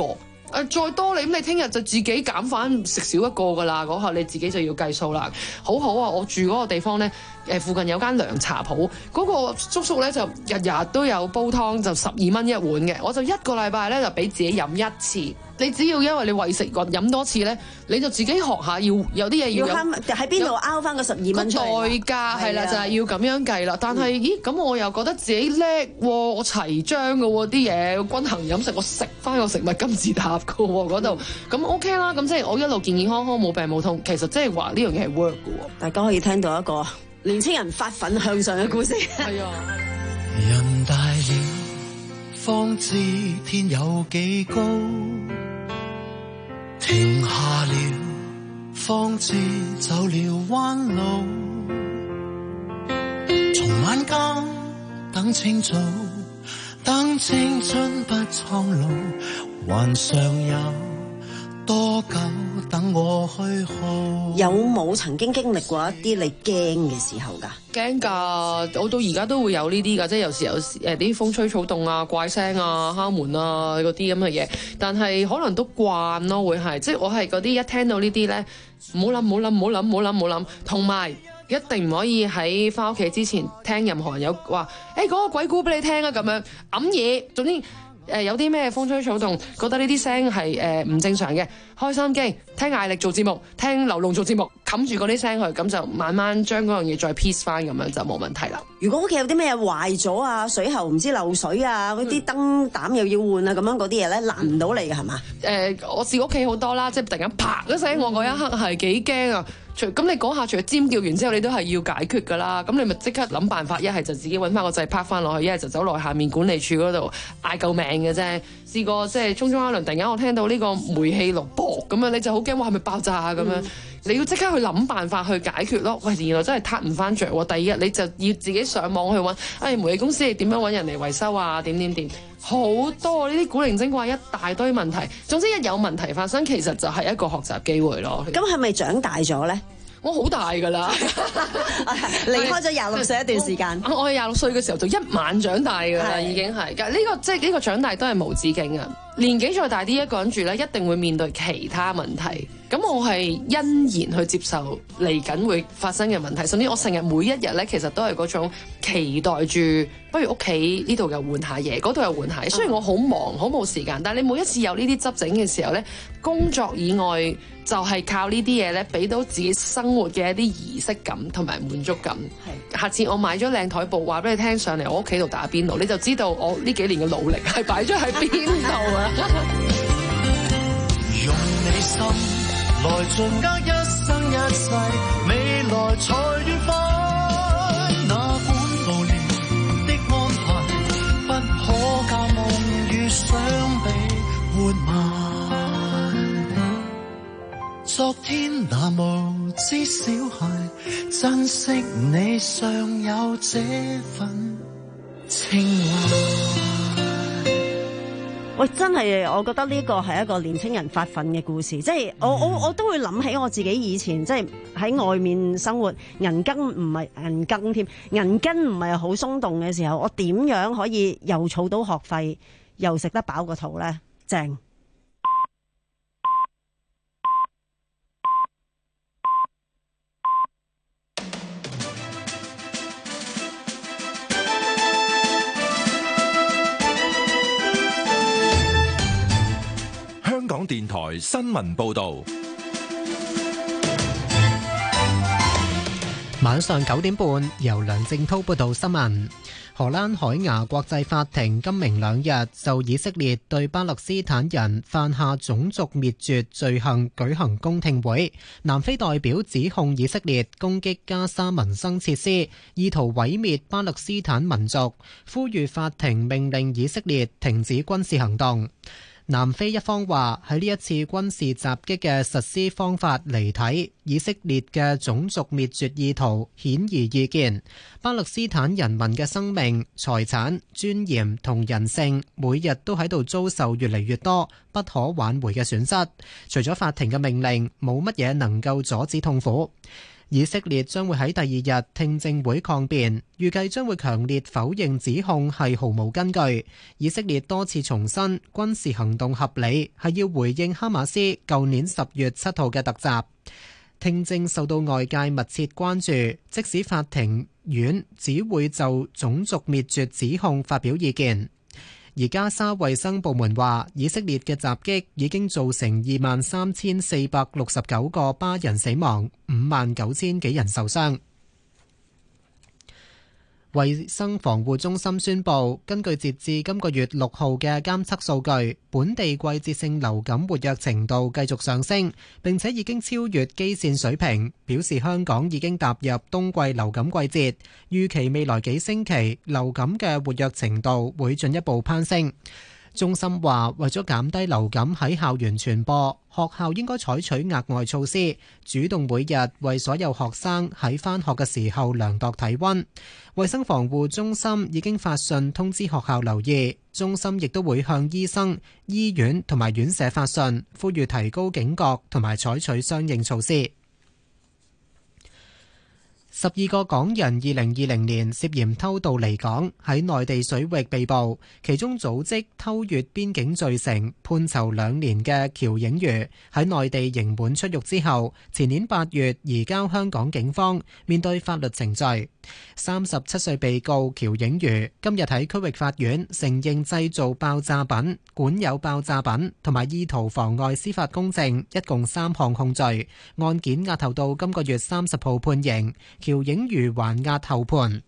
誒再多你咁，你聽日就自己減翻食少一個噶啦，嗰下你自己就要計數啦。好好啊，我住嗰個地方咧，誒附近有間涼茶鋪，嗰、嗰個叔叔咧就日日都有煲湯，就十二蚊一碗嘅，我就一個禮拜咧就俾自己飲一次。你只要因為你為食過飲多次咧，你就自己學下要有啲嘢要有喺邊度拗翻個十二蚊出嚟？ 代價係啦，就係、是、要咁樣計啦。但係、嗯、咦咁我又覺得自己叻喎，我齊章嘅喎啲嘢，均衡飲食，我食翻個食物金字塔嘅喎嗰度，咁、嗯、OK 啦。咁即係我一路健健康康冇病冇痛，其實即係話呢樣嘢係 work 嘅喎。 大家可以聽到一個年青人發奮向上嘅故事。 係啊， 人大了，方知天有幾高。停下了，方知走了彎路。從晚間等清早，等青春不蒼老，還尚有多久等我去好？ 有冇曾經經歷過一啲你驚嘅時候㗎？ 驚㗎，我到而家都會有呢啲㗎，即係有時有誒啲風吹草動啊、怪聲啊、敲門啊嗰啲咁嘅嘢，但係可能都慣咯，會係即係我係嗰啲一聽到呢啲咧，唔好諗，唔好諗，唔好諗，唔好諗，唔好諗，同埋一定唔可以喺返屋企之前聽任何人有話，誒、欸、講個鬼故俾你聽啊咁樣揞嘢，總之。誒、呃、有啲咩風吹草動，覺得呢啲聲係誒唔正常嘅，開心機聽艾力做節目，聽劉龍做節目，冚住嗰啲聲去，咁就慢慢將嗰樣嘢再 piece 翻，咁樣就冇問題啦。 如果屋企有啲咩壞咗啊，水喉唔知漏水啊，嗰啲燈膽又要換啊，咁樣嗰啲嘢咧難唔到你嘅係嘛？ 誒、呃，我試屋企好多啦，即係突然間啪嗰聲，我嗰一刻係幾驚啊！咁你嗰下除咗尖叫完之後，你都係要解決㗎啦。咁你咪即刻諗辦法，一係就自己揾翻個掣拍翻落去，一係就走落下面管理處嗰度嗌救命嘅啫。試過即係匆匆一輪，突然間我聽到呢個煤氣爐噃咁樣，你就好驚話係咪爆炸啊咁樣。嗯、你要即刻去諗辦法去解決咯。喂，原來真係撻唔翻着喎。第二日你就要自己上網去揾，誒、哎、煤氣公司係點樣揾人嚟維修啊？點點點，好多呢啲古靈精怪一大堆問題。總之一有問題發生，其實就係一個學習機會咯。 咁係咪長大咗咧？ 我好大㗎啦， 離開咗廿六歲一段時間。 我係廿六歲嘅時候就一晚長大㗎啦，已經係。呢、呢個即係呢個長大都係無止境啊！年紀再大啲一個人住咧，一定會面對其他問題。咁我係欣然去接受嚟緊會發生嘅問題，甚至我成日每一日咧，其實都係嗰種期待住，不如屋企呢度又換下嘢，嗰度又換下嘢。雖然我好忙，好冇時間，但係你每一次有呢啲執整嘅時候咧，工作以外就係靠呢啲嘢咧，俾到自己生活嘅一啲儀式感同埋滿足感。係，下次我買咗靚台布，話俾你聽上嚟我屋企度打邊爐，你就知道我呢幾年嘅努力係擺咗喺邊度啊！ 用你心來盡隔一生一世，未來才愉快。哪管無聊的安排，不可教夢與想比活慢。昨天那無知小孩，珍惜你尚有這份情懷。 喂，真係，我覺得呢個係一個年青人發奮嘅故事，即係我我我都會諗起我自己以前，即係喺外面生活，銀根唔係銀根添，銀根唔係好鬆動嘅時候，我點樣可以又儲到學費，又食得飽個肚呢？正。 香港電台新聞報道， 晚上九點半，由梁正濤報道新聞。荷蘭海牙國際法庭今明兩日就以色列對巴勒斯坦人犯下種族滅絕罪行舉行公聽會。南非代表指控以色列攻擊加沙民生設施，意圖毀滅巴勒斯坦民族，呼籲法庭命令以色列停止軍事行動。南非一方話喺呢一次軍事襲擊嘅實施方法離題，以色列嘅種族滅絕意圖顯而易見。巴勒斯坦人民嘅生命、財產、尊嚴同人性，每日都喺度遭受越嚟越多不可挽回嘅損失。除咗法庭嘅命令，冇乜嘢能夠阻止痛苦。 以色列將會喺第二日聽證會抗辯，預計將會強烈否認指控係毫無根據。以色列多次重申軍事行動合理，係要回應哈馬斯舊年十月七號嘅突襲。聽證受到外界密切關注，即使法庭院只會就種族滅絕指控發表意見。而加沙衛生部門話，以色列嘅襲擊已經造成二萬三千四百六十九個巴人死亡，五萬九千幾人受傷。衛生防護中心宣布，根據截至今個月六號嘅監測數據，本地季節性流感活躍程度繼續上升，並且已經超越基線水平，表示香港已經踏入冬季流感季節。預期未來幾星期流感嘅活躍程度會進一步攀升。中心話，為咗減低流感喺校園傳播，學校應該採取額外措施，主動每日為所有學生喺返學嘅時候量度體溫。衛生防護中心已經發信通知學校留意，中心亦都會向醫生、醫院同埋院舍發信，呼籲提高警覺同埋採取相應措施。十二個港人二零二零年涉嫌偷渡離港，喺內地水域被捕，其中組織偷越邊境罪成判囚兩年嘅喬映瑜喺內地刑滿出獄之後，前年八月移交香港警方面對法律程序。三十七歲被告喬映瑜今日喺區域法院承認製造爆炸品、管有爆炸品同埋意圖妨礙司法公正，一共三項控罪。案件押後到今個月三十號判刑，喬映瑜還押候判。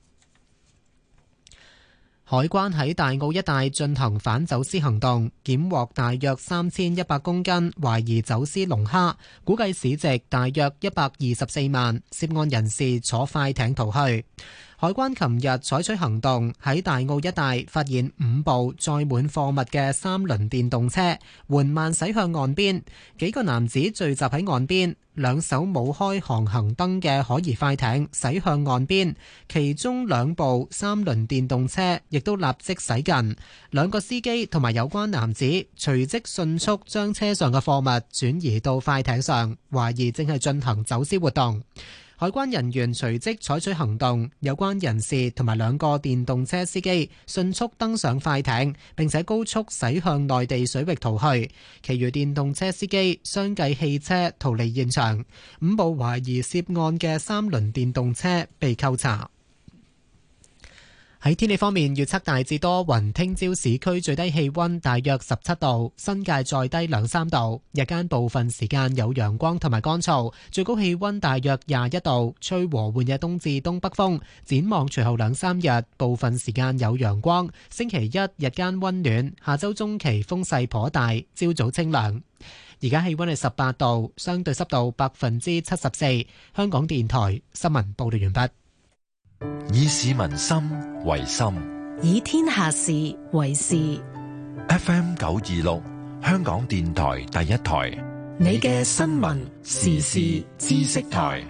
海關喺大澳一帶進行反走私行動，檢獲大約三千一百公斤懷疑走私龍蝦，估計市值大約一百二十四萬，涉案人士坐快艇逃去。海關琴日採取行動，喺大澳一帶發現五部載滿貨物嘅三輪電動車，緩慢駛向岸邊。幾個男子聚集喺岸邊，兩艘冇開航行燈嘅可疑快艇駛向岸邊，其中兩部三輪電動車亦都立即駛近。兩個司機同埋有關男子隨即迅速將車上嘅貨物轉移到快艇上，懷疑正係進行走私活動。海關人員隨即採取行動，有關人士同埋兩個電動車司機迅速登上快艇，並且高速駛向內地水域逃去。其餘電動車司機相繼棄車逃離現場。五部懷疑涉案嘅三輪電動車被扣查。喺天氣方面，預測大致多雲，聽朝市區最低氣溫大約十七度，新界再低兩三度。日間部分時間有陽光同埋乾燥，最高氣溫大約廿一度，吹和緩嘅東至東北風。展望隨後兩三日，部分時間有陽光。星期一日間溫暖，下周中期風勢頗大，朝早清涼。而家氣溫係十八度，相對濕度百分之七十四。香港電台新聞報道完畢。 以市民心為心， 以天下事為事。 F M 九二六，香港電台第一台， 你嘅新聞時事知識台。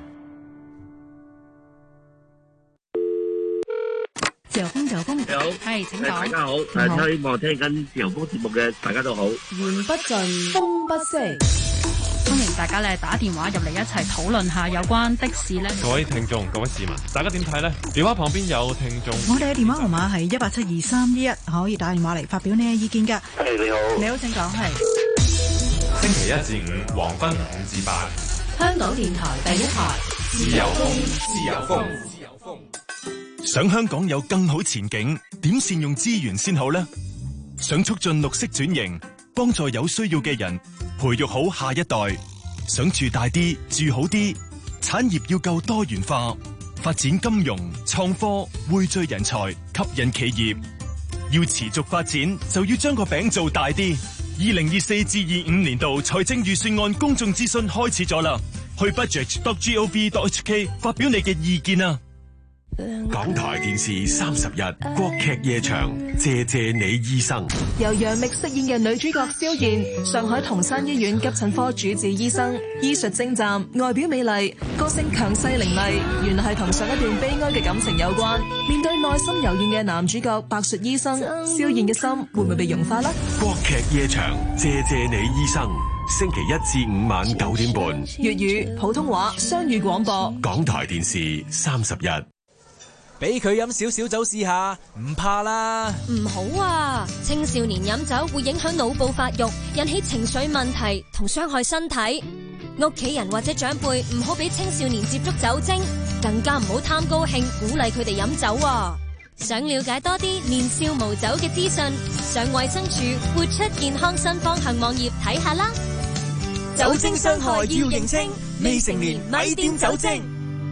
自由風，自由風， 你好， 係，請講。 大家好，誒，希望聽緊自由風節目嘅大家都好。 言不盡，風不息。 歡迎大家咧打電話入嚟一齊討論下有關的士咧。 各位聽眾、各位市民，大家點睇呢？電話旁邊有聽眾。 我哋嘅電話號碼係一八七二三一一，可以打電話嚟發表你嘅意見㗎。 係，你好， 你好，請講。係星期一至五黃昏五至八， 香港電台第一台， 自由風，自由風，自由風。 想香港有更好前景，點善用資源先好呢？想促進綠色轉型，幫助有需要嘅人，培育好下一代。想住大啲，住好啲，產業要夠多元化，發展金融、創科，匯聚人才，吸引企業。要持續發展，就要將個餅做大啲。二零二四至二五年度財政預算案公眾諮詢開始咗啦，去 budget dot gov dot hk 發表你嘅意見啊！ 港台電視三十日國劇夜場，謝謝你醫生。 由楊冪飾演嘅女主角蕭燕，上海同山醫院急診科主治醫生，醫術精湛，外表美麗，個性強勢凌厲，原來係同上一段悲哀嘅感情有關。面對內心柔軟嘅男主角白術醫生，蕭燕嘅心會唔會被融化呢？ 國劇夜場，謝謝你醫生。 星期一至五晚九點半。 粵語、普通話雙語廣播。 港台電視三十一。 俾佢飲少少酒試下，唔怕啦。 唔好啊！青少年飲酒會影響腦部發育，引起情緒問題同傷害身體。屋企人或者長輩唔好俾青少年接觸酒精，更加唔好貪高興鼓勵佢哋飲酒啊！想了解多啲年少無酒嘅資訊，上衛生署活出健康新方向網頁睇下啦。 酒精傷害要認清，未成年咪掂酒精。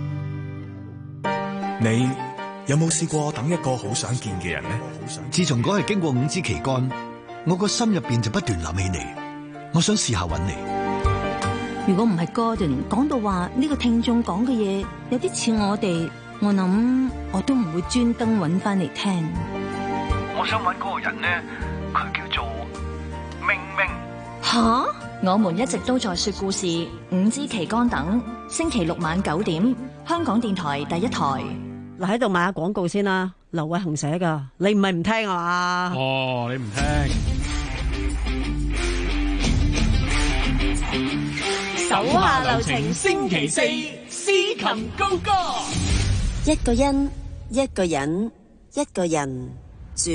你有冇試過等一個好想見嘅人呢？自從嗰日經過五支旗杆，我個心入邊就不斷諗起你，我想試下揾你。 如果唔係 Gordon 講到話呢個聽眾講嘅嘢有啲似我哋，我諗我都唔會專登揾翻嚟聽。 我想揾嗰個人呢，佢叫做明明。 吓？ 我們一直都在說故事，五支旗杆等，星期六晚九點，香港電台第一台。 嗱，喺度賣下廣告先啦，劉偉恒寫噶，你唔係唔聽啊嘛？ 哦，你唔聽。 手下留情，星期四詩琴高歌。 一個人，一個人，一個人住。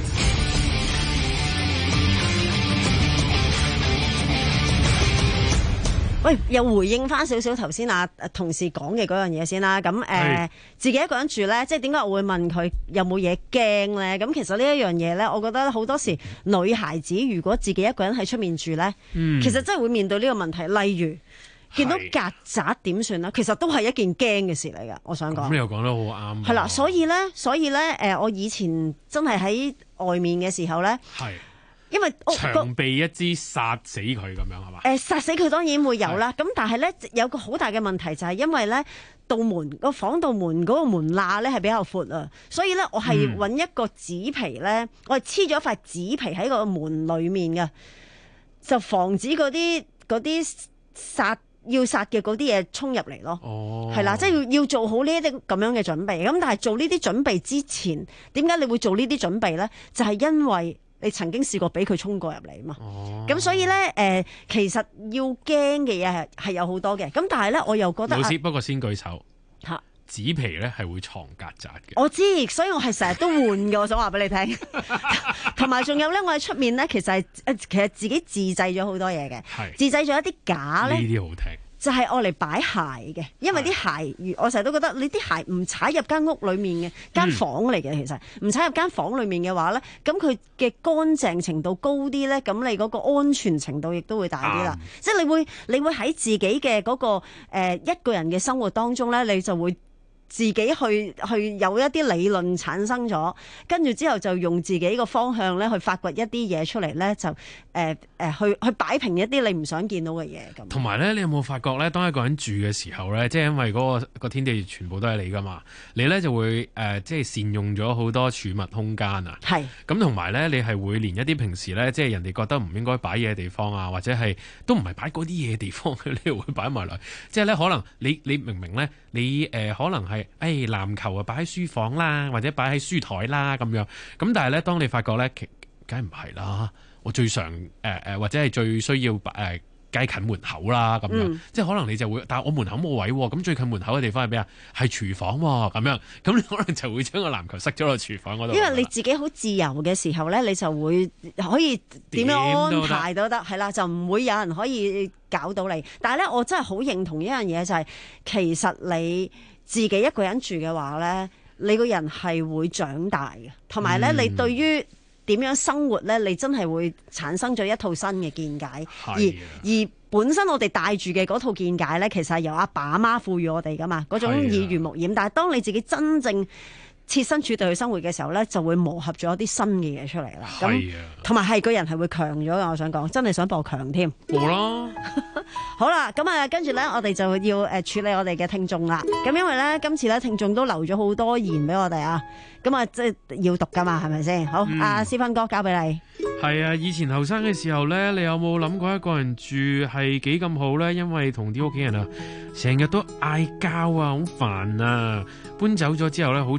喂，又回應翻少少頭先啊同事講嘅嗰樣嘢先啦。咁誒、呃，自己一個人住咧，即係點解我會問佢有冇嘢驚咧？咁其實呢一樣嘢咧，我覺得好多時女孩子如果自己一個人喺出面住咧，嗯、其實真係會面對呢個問題。例如見到曱甴點算啦？其實都係一件驚嘅事嚟㗎。我想講， 咁你又講得好啱。 係啦，所以咧，所以咧，誒，我以前真係喺外面嘅時候咧，係。因為長臂一支殺死佢咁樣係嘛？ 誒，殺死佢當然會有啦。咁但係咧有個好大嘅問題就係因為咧道門個房道門嗰個門罅咧係比較闊啊，所以咧我係揾一個紙皮咧，嗯、我係黐咗一塊紙皮喺個門裏面嘅，就防止嗰啲嗰啲殺要殺嘅嗰啲嘢衝入嚟咯。哦，係啦，即係要要做好呢啲咁樣嘅準備。咁但係做呢啲準備之前，點解你會做呢啲準備咧？就係、是、因為你曾經試過俾佢衝過入嚟嘛？咁、哦、所以咧，誒、呃，其實要驚嘅嘢係係有好多嘅。咁但係咧，我又覺得老師， 啊、 不過先舉手嚇，紙皮咧係會藏曱甴嘅。 我知，所以我係成日都換嘅。我想話俾你聽，同埋仲有咧，我喺出面咧，其實係誒，其實自己自製咗好多嘢嘅，自製咗一啲架咧。呢啲好聽。 就係愛嚟擺鞋嘅，因為啲鞋，我成日都覺得你啲鞋唔踩入間屋裏面嘅間房嚟嘅，其實唔踩入間房裏面嘅話咧，咁佢嘅乾淨程度高啲咧，咁你嗰個安全程度亦都會大啲啦。嗯、即係你會你會喺自己嘅嗰、嗰個、呃、一個人嘅生活當中咧，你就會自己去去有一啲理論產生咗，跟住之後就用自己個方向咧去發掘一啲嘢出嚟咧，就誒誒、呃呃、去去擺平一啲你唔想見到嘅嘢咁。同埋咧，你有冇發覺咧？當一個人住嘅時候咧，即係因為嗰、嗰個嗰個天地全部都係你噶嘛，你咧就會誒、呃、即係善用咗好多儲物空間啊。係咁，同埋咧，你係會連一啲平時咧，即係人哋覺得唔應該擺嘢嘅地方啊，或者係都唔係擺嗰啲嘢嘅地方，你又會擺埋落。即係咧，可能你你明明咧，你誒、呃、可能係。誒籃球啊，擺喺書房啦，或者擺喺書台啦咁樣。咁但係咧，當你發覺咧，梗係唔係啦。我最常誒誒、呃，或者係最需要誒，梗、呃、係近門口啦咁樣。嗯、即係可能你就會，但係我門口冇位喎。咁最近門口嘅地方係咩啊？係廚房喎。咁樣咁你可能就會將個籃球塞咗落廚房嗰度。 因為你自己好自由嘅時候咧，你就會可以點樣安排都得，係啦，就唔會有人可以搞到你。但係咧，我真係好認同一樣嘢，就係、是、其實你。自己一個人住嘅話咧，你個人係會長大嘅，同埋咧，你對於點樣生活咧，你真係會產生咗一套新嘅見解。而而本身我哋帶住嘅嗰套見解咧，其實係由阿爸阿媽賦予我哋噶嘛，嗰種耳濡目染。但係當你自己真正設身處地去生活嘅時候咧，就會磨合咗一啲新嘅嘢出嚟啦。咁同埋係個人係會強咗嘅。我想講，真係想播強添。 播啦。 好啦，咁啊，跟住咧，我哋就要誒處理我哋嘅聽眾啦。咁因為咧，今次咧聽眾都留咗好多言俾我哋啊。咁啊，即係要讀噶嘛，係咪先？好，阿、嗯啊、思芬哥交俾你。 係啊，以前後生嘅時候咧，你有冇諗過一個人住係幾咁好咧？因為同啲屋企人啊，成日都嗌交啊，好煩啊。搬走咗之後咧，好彩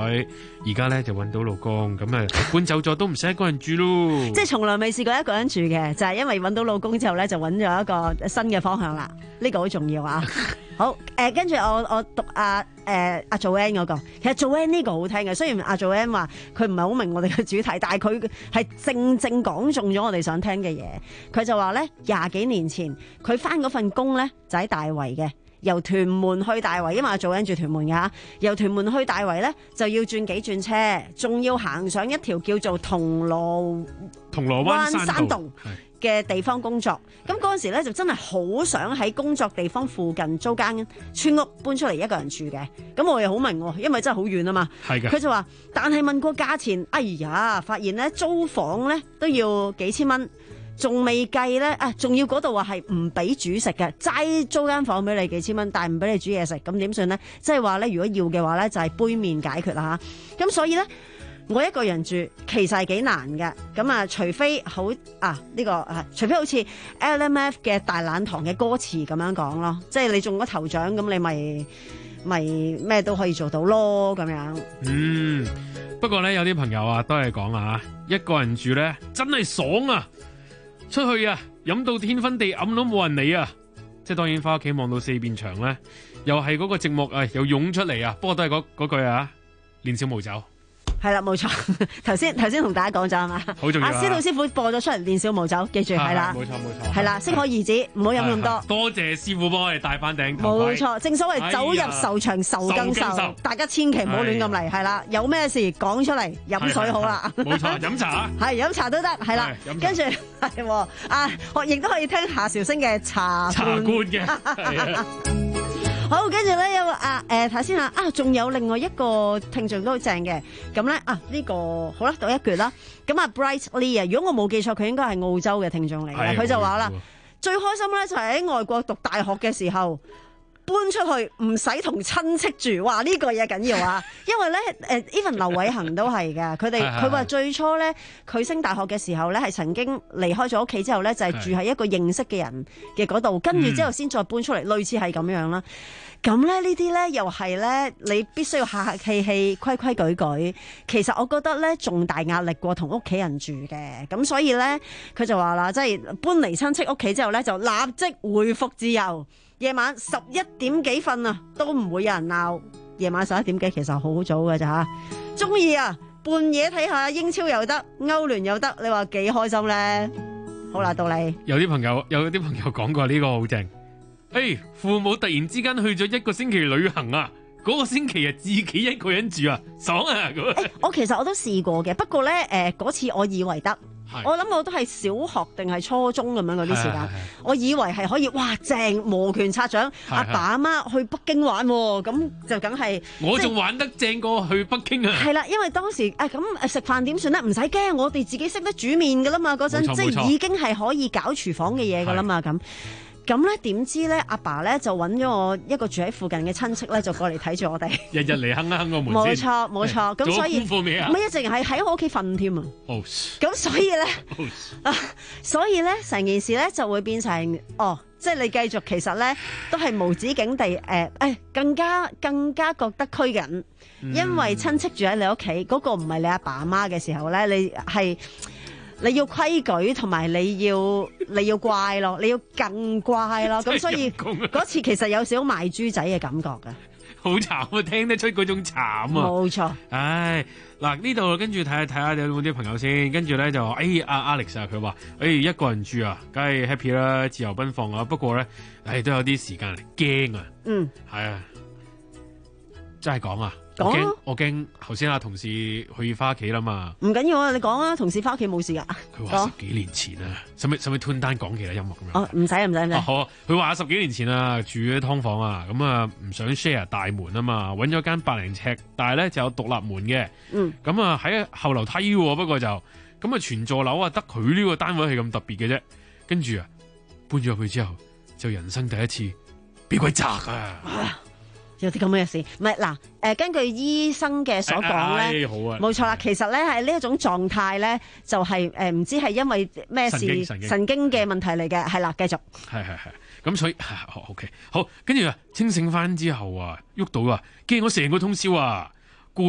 女，而家咧就揾到老公，咁啊搬走咗都唔使一個人住咯。 即係從來未試過一個人住嘅，就係、是、因為揾到老公之後咧，就揾咗一個新嘅方向啦。呢、這個好重要啊！好誒，跟、呃、住我我讀阿誒阿 Joanne 嗰個，其實 Joanne 呢個好聽嘅，雖然阿 Joanne 話佢唔係好明我哋嘅主題，但係佢係正正講中咗我哋想聽嘅嘢。佢就話咧，廿幾年前佢返嗰份工咧就喺大圍嘅，由屯門去大圍，因為阿 Joanne住屯門嘅嚇，由屯門去大圍咧就要轉幾轉車，仲要行上一條叫做銅鑼銅鑼灣山洞嘅地方工作。咁嗰陣時咧就真係好想喺工作地方附近租間村屋搬出嚟一個人住嘅。咁我又好明喎，因為真係好遠啊嘛。係嘅。佢就話，但係問過價錢，哎呀，發現咧租房咧都要幾千蚊，仲未計咧啊，仲要嗰度話係唔俾煮食嘅，齋租間房俾你幾千蚊，但係唔俾你煮嘢食，咁點算咧？即係話咧，如果要嘅話咧，就係杯麵解決啦嚇。咁所以咧。我一個人住其實係幾難嘅，咁啊，除非好啊呢、呢個啊，除非好似 L M F 嘅大懶堂嘅歌詞咁樣講咯，即係你中咗頭獎，咁你咪咪咩都可以做到咯，咁樣。 嗯，不過咧有啲朋友啊都係講啊，一個人住咧真係爽啊，出去啊飲到天昏地暗都冇人理啊，即係當然翻屋企望到四邊牆咧，又係嗰個寂寞啊，又湧出嚟啊，不過都係嗰嗰句啊，年少無酒。 係啦，冇錯。頭先頭先同大家講咗係嘛？好重要。阿司徒師傅播咗出嚟，年少無酒，記住係啦。冇錯冇錯。係啦，適可而止，唔好飲咁多。 多謝師傅幫我哋戴翻頂頭盔。 冇錯，正所謂走入愁場愁更愁，大家千祈唔好亂咁嚟。係啦，有咩事講出嚟，飲水好啦。冇錯，飲茶。係飲茶都得，係啦。跟住係啊，我亦都可以聽夏韶聲嘅茶茶罐嘅。 好，跟住咧有啊誒睇先啊，啊仲有另外一個聽眾都好正嘅，咁咧啊呢、呢個好啦，讀一句啦。咁啊 Bright Lee 啊，如果我冇記錯，佢應該係澳洲嘅聽眾嚟嘅，佢就話啦，最開心咧就係喺外國讀大學嘅時候。搬出去唔使同親戚住，哇！呢、呢個嘢緊要啊，因為咧誒 even 劉偉恒都係嘅，佢哋佢話最初咧佢升大學嘅時候咧係曾經離開咗屋企之後咧就係、是、住喺一個認識嘅人嘅嗰度，跟住之後先再搬出嚟、嗯，類似係咁樣啦。咁咧呢啲咧又係咧你必須要客客氣氣、規規矩矩。其實我覺得咧重大壓力過同屋企人住嘅，咁所以咧佢就話啦，即係搬離親戚屋企之後咧就立即回復自由。夜晚十一點幾瞓啊，都唔會有人鬧。夜晚十一點幾其實好好早㗎咋吓，中意啊，半夜睇下英超又得，歐聯又得，你話幾開心咧？好啦，到你。有啲朋友有啲朋友講過呢個好正。誒、hey，父母突然之間去咗一個星期旅行啊，嗰、嗰個星期啊自己一個人住啊，爽啊！咁、欸，我其實我都試過嘅，不過咧誒嗰次我以為得。我諗我都係小學定係初中咁樣嗰啲時間，我以為係可以哇正摩拳擦掌，阿爸阿媽去北京玩，咁就梗係我仲玩得正過去北京啊！係啦，因為當時誒咁食飯點算咧？唔使驚，我哋自己識得煮麵噶啦嘛，嗰陣即係已經係可以搞廚房嘅嘢噶啦嘛咁。咁咧點知咧阿爸咧就揾咗我一個住喺附近嘅親戚咧就過嚟睇住我哋，日日嚟哼一哼個門先。冇錯冇錯，咁所以唔係一直係喺我屋企瞓添啊。咁所以咧啊，所以咧成件事咧就會變成哦，即係你繼續其實咧都係無止境地誒誒、呃，更加更加覺得拘謹，因為親戚住喺你屋企嗰個唔係你阿爸阿媽嘅時候咧，你係。你要規矩同埋你要你要乖咯，你要更乖咯，咁所以嗰次其實有少少賣豬仔嘅感覺㗎，好慘啊！聽得出嗰種慘啊！冇錯，唉嗱呢度跟住睇下睇下有冇啲朋友先，跟住咧就話誒阿 Alex 啊，佢話誒一個人住啊，梗係 happy 啦，自由奔放啊，不過咧誒都有啲時間嚟驚啊，嗯，係啊，真係講啊！我驚，我驚頭先阿同事去翻屋企啦嘛。唔緊要啊，你講啊，同事翻屋企冇事噶。佢話十幾年前啊，使唔使唔使 turn down 講其他音樂咁樣？哦，唔使唔使唔使。好，佢話十幾年前啊，住喺劏房啊，咁啊唔想 share 大門啊嘛，揾咗間百零尺，但係咧就有獨立門嘅。嗯。咁啊喺後樓梯喎，不過就咁啊全座樓啊得佢呢個單位係咁特別嘅啫。跟住啊搬咗入去之後，就人生第一次俾鬼砸啊！有啲咁嘅事，唔係嗱，誒根據醫生嘅所講咧，冇錯啦，其實咧係呢一種狀態咧，就係誒唔知係因為咩事神經嘅問題嚟嘅，係啦，繼續。係係係，咁所以好 OK，好，跟住啊清醒翻之後啊，喐到啊，驚我成個通宵啊，過咗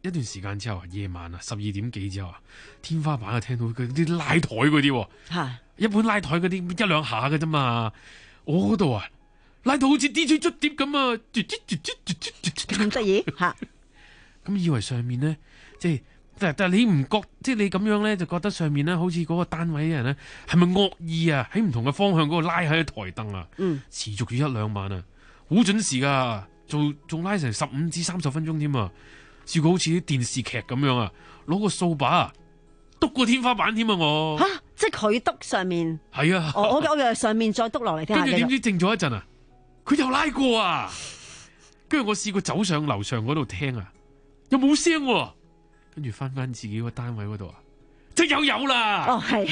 一段時間之後啊，夜晚啊十二點幾之後啊，天花板啊聽到佢啲拉台嗰啲， 係一般拉台嗰啲一兩下嘅啫嘛，我嗰度啊拉到好似 D J 捽碟咁啊， 咁得意吓， 咁以為上面咧即係。但係你唔覺，即係你咁樣咧，就覺得上面咧好似嗰個單位嘅人咧，係咪惡意啊？喺唔同嘅方向嗰度拉喺台凳啊，嗯、持續咗一兩晚啊，好準時噶，做仲拉成十五至三十分鐘添啊！試過好似啲電視劇咁樣啊，攞個掃把啊，篤個天花板添啊！我吓，即係佢篤上面， 係啊， 我我我又上面再篤落嚟，跟住點知靜咗一陣啊，佢又拉過啊，跟住我試過走上樓上嗰度聽啊，又冇聲喎。跟住翻翻自己個單位嗰度啊，即係又有啦。 哦，係，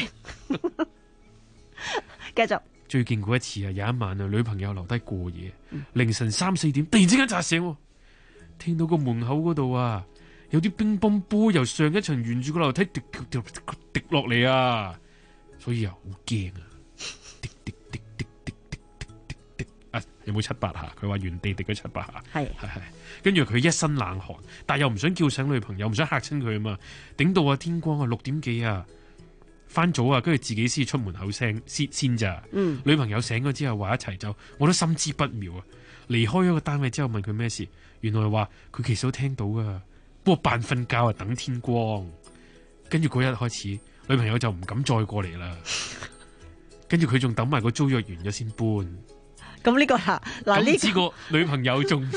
繼續。 最勁嗰一次啊，有一晚啊，女朋友留低過夜，嗯、凌晨三四點，突然之間扎醒，聽到個門口嗰度啊，有啲乒乓波由上一層沿住個樓梯滴滴滴滴落嚟啊，所以啊好驚啊，滴滴滴滴滴滴滴滴啊，有冇七八下？佢話原地滴咗七八下， 係係係。跟住佢一身冷汗，但又唔想叫醒女朋友，唔想嚇親佢啊嘛。頂到啊天光啊六點幾啊，翻早啊，跟住自己先出門口聲先先咋。嗯，女朋友醒咗之後話一齊走，我都心知不妙啊。離開咗個單位之後問佢咩事，原來話佢其實都聽到啊，不過扮瞓覺啊等天光。跟住嗰日開始，女朋友就唔敢再過嚟啦。跟住佢仲等埋個租約完咗先搬。 咁呢個吓嗱呢知個女朋友仲。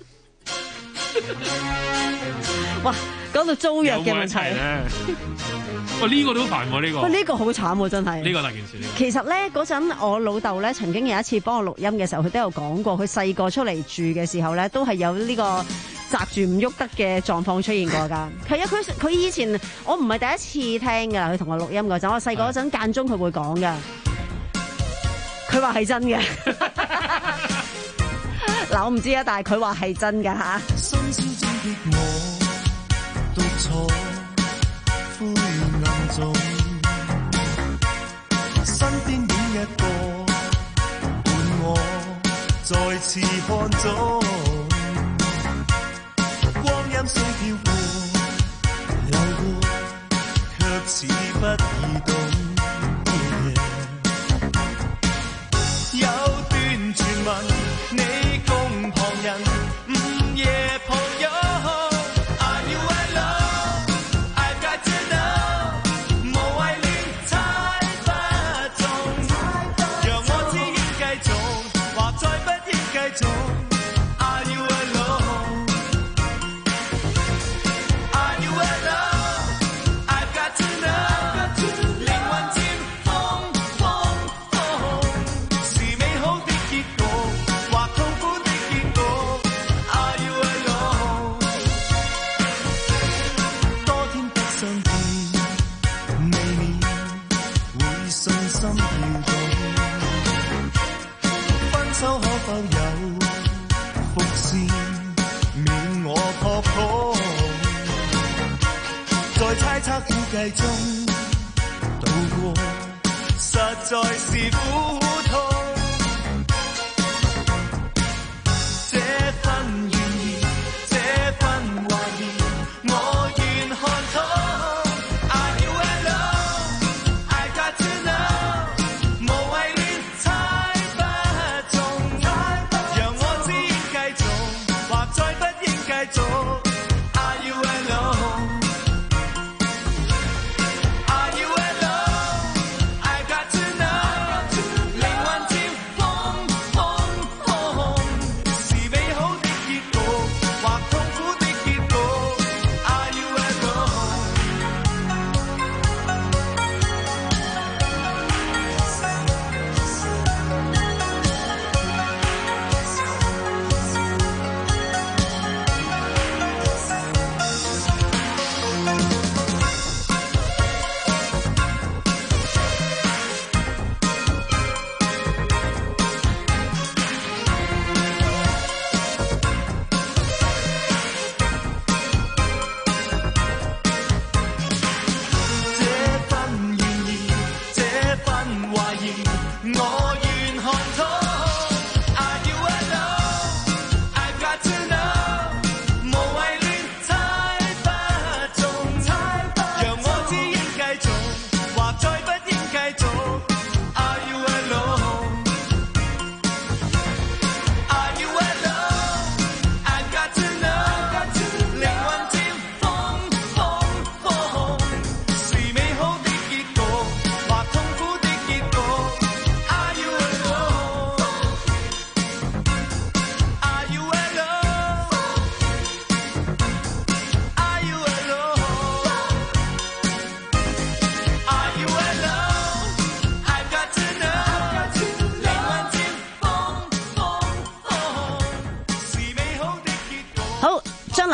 哇，講到租約嘅問題咧，哇呢個都煩喎呢個， 喂呢個好慘喎真係， 呢個大件事。 其實咧嗰陣我老豆咧曾經有一次幫我錄音嘅時候，佢都有講過，佢細個出嚟住嘅時候咧，都係有呢個宅住唔喐得嘅狀況出現過噶。係啊，佢佢以前我唔係第一次聽噶，佢同我錄音嗰陣，我細個嗰陣間中佢會講噶，佢話係真嘅。嗱，我唔知啊，但係佢話係真㗎吓。深宵中的我獨坐灰暗中，身邊影一個伴我再次看中，光陰雖飄過流過，卻似不移動。有段傳聞你共旁人午夜抱擁 Are you alone? I've got to know 無謂亂猜不中，讓我只應繼續，或再不應繼續 Are you alone? Are you alone? I've got to know 靈魂漸瘋瘋瘋，是美好的結局或痛苦的結局 Are you alone? 多天不相見，未免會信心搖動，分手可否有伏線，免我撲空，在猜測估計中度過，實在是苦痛。這份願意，這份懷疑，我願看通。Are you alone? I got to know 無謂亂猜不中，讓我只應繼續，或再不應繼續。Are you alone? Are you alone? I got to know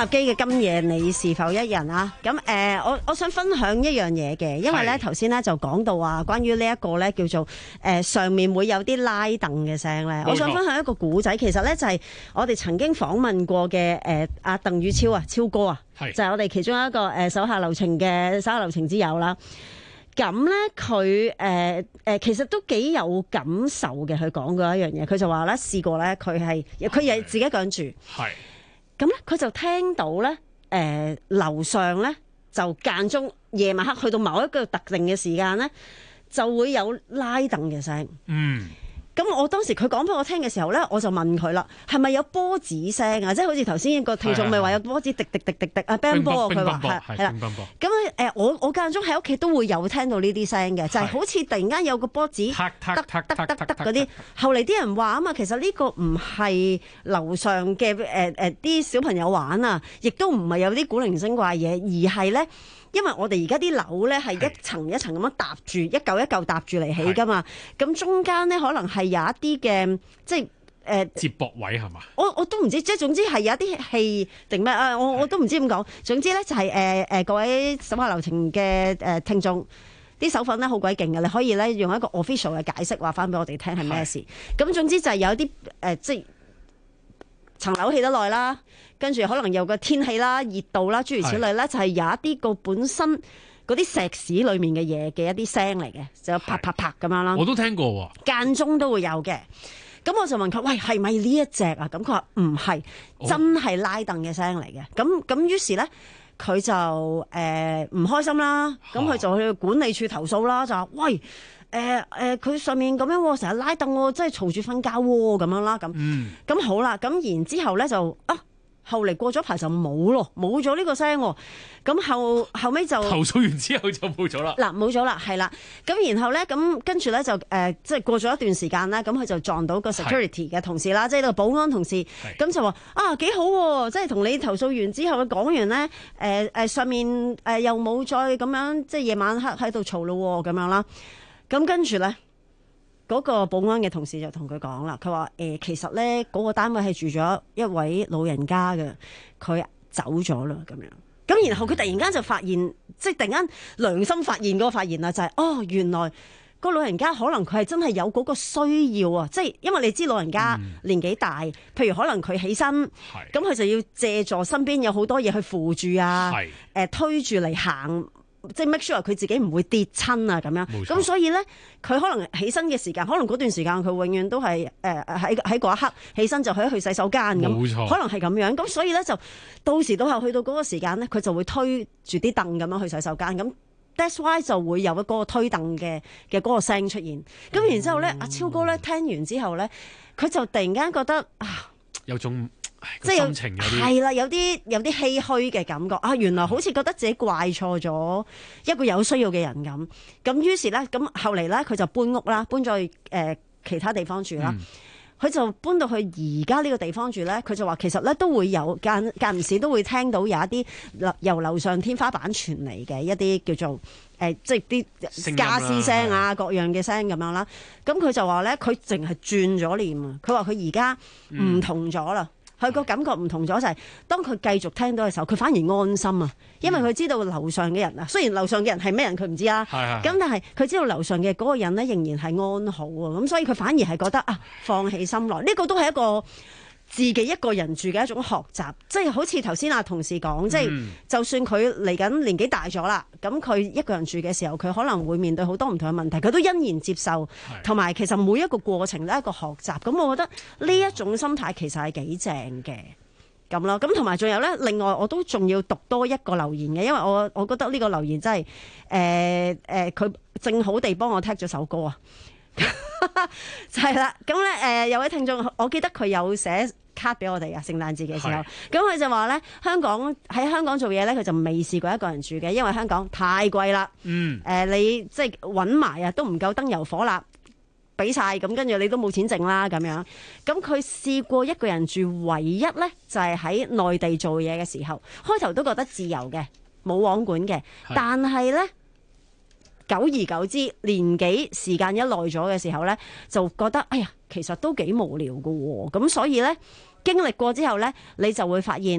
立基嘅今夜你是否一人啊？咁誒、呃，我我想分享一樣嘢嘅，因為咧頭先咧就講到話關於呢一個咧叫做誒、呃、上面會有啲拉凳嘅聲咧，我想分享一個古仔，其實咧就係我哋曾經訪問過嘅誒阿鄧宇超啊，超哥啊，就係、是、我哋其中一個誒、呃、手下留情嘅手下留情之友啦。咁咧佢誒誒其實都幾有感受嘅，佢講過一樣嘢，佢就話咧試過咧佢係佢又自己一個人住。咁咧，佢就聽到咧，誒、呃、樓上咧就間中夜晚黑去到某一個特定嘅時間咧，就會有拉凳嘅聲。嗯。咁我當時佢講俾我聽嘅時候咧，我就問佢啦，係咪有波子聲啊？即係好似頭先個聽眾咪話有波子滴滴滴滴滴啊，乒乓波佢話係係啦。咁誒，我我間中喺屋企都會有聽到呢啲聲嘅，就係、是、好似突然間有個波子得得得得得嗰啲。後嚟啲人話啊嘛，其實呢個唔係樓上嘅誒誒啲小朋友玩啊，亦都唔係有啲古靈精怪嘢，而係咧。因為我哋而家啲樓咧係一層一層咁樣搭住，一嚿一嚿搭住嚟起噶嘛，咁中間咧可能係有一啲嘅即係誒、呃、 接駁位係嘛？ 我我都唔知，即係總之係有一啲氣定咩啊？我我都唔知點講。總之咧就係誒誒各位手下留情嘅誒聽眾，啲手粉咧好鬼勁嘅，你可以咧用一個 official 嘅解釋話翻俾我哋聽係咩事。咁總之就係有啲誒、呃、即係層樓起得耐啦。跟住可能有個天氣啦、熱度啦，諸如此類咧，就係、是、有一啲個本身嗰啲石屎裡面嘅嘢嘅一啲聲嚟嘅，就啪啪啪咁樣啦。 我都聽過喎，間中都會有嘅。咁我就問佢：喂，係咪呢一隻啊？咁佢話唔係，真係拉凳嘅聲嚟嘅。咁咁於是咧，佢就誒唔、呃、開心啦。咁佢就去管理處投訴啦，就話：喂，誒、呃、誒，佢、呃、上面咁樣成日拉凳喎，真係嘈住瞓覺喎，咁樣啦。咁咁、嗯、好啦。咁然之後咧就啊。後嚟過咗排就冇咯，冇咗呢個聲。咁後後尾就投訴完之後就冇咗啦。嗱， 冇咗啦，係啦。咁然後咧，咁跟住咧就誒、呃，即係過咗一段時間咧，咁佢就撞到個 security 嘅同事啦，即係個保安同事。咁就話啊，幾好喎！即係同你投訴完之後，講完咧，誒、呃、誒上面誒、呃、又冇再咁樣，即係夜晚黑喺度嘈咯咁樣啦。咁跟住咧。嗰、那個保安嘅同事就同佢講啦，佢話誒其實咧嗰、那個單位係住咗一位老人家嘅，佢走咗啦咁樣。咁然後佢突然間就發現，即係突然間良心發現嗰個發現啦，就係、是、哦原來個老人家可能佢係真係有嗰個需要啊！即係因為你知老人家年紀大，嗯、譬如可能佢起身，咁佢就要借助身邊有好多嘢去扶住啊，誒、呃、推住嚟行。即係 make sure 佢自己唔會跌親啊咁樣，咁所以咧佢可能起身嘅時間，可能嗰段時間佢永遠都係誒喺喺嗰一刻起身就去去洗手間咁，可能係咁樣，咁所以咧就到時到後去到嗰個時間咧，佢就會推住啲凳咁樣去洗手間，咁 that's why 就會有一個推凳嘅嘅嗰個聲出現，咁然之後咧阿、嗯、超哥咧聽完之後咧，佢就突然間覺得啊有種。 即係係啦，有啲有啲唏噓嘅感覺啊！原來好似覺得自己怪錯咗一個有需要嘅人咁。咁於是咧，咁後嚟咧，佢就搬屋啦，搬咗去誒、呃、其他地方住啦。佢、嗯、就搬到去而家呢個地方住咧，佢就話其實咧都會有間間唔時都會聽到有一啲由樓上天花板傳嚟嘅一啲叫做誒、呃，即係啲家私聲啊，各樣嘅聲咁樣啦。咁佢就話咧，佢淨係轉咗念啊！佢話佢而家唔同咗啦。嗯佢個感覺唔同咗，就係當佢繼續聽到嘅時候，佢反而安心啊！因為佢知道樓上嘅人啊，雖然樓上嘅人係咩人佢唔知啊，咁但係佢知道樓上嘅嗰個人咧仍然係安好啊，咁所以佢反而係覺得啊，放棄心來，呢個都係一個自己一個人住嘅一種學習，即係好似頭先阿同事講，即係、嗯、就算佢嚟緊年紀大咗啦，咁佢一個人住嘅時候，佢可能會面對好多唔同嘅問題，佢都欣然接受，同埋其實每一個過程都係一個學習。咁我覺得呢一種心態其實係幾正嘅咁咯。咁同埋仲有咧，另外我都仲要讀多一個留言嘅，因為我我覺得呢個留言真係誒誒，佢、呃、正好地幫我踢咗首歌啊，就係啦。咁咧誒，有位聽眾，我記得佢有寫卡俾我哋啊，聖誕節嘅時候，咁佢就話咧，香港喺香港做嘢咧，佢就未試過一個人住嘅，因為香港太貴啦。嗯，誒、呃，你即係搵埋啊，都唔夠燈油火蠟俾晒，咁跟住你都冇錢剩啦，咁樣。咁佢試過一個人住，唯一咧就係喺內地做嘢嘅時候，開頭都覺得自由嘅，冇網管嘅，但係咧久而久之，年紀時間一耐咗嘅時候咧，就覺得哎呀，其實都幾無聊㗎喎。咁所以咧。經歷過之後呢，你就會發現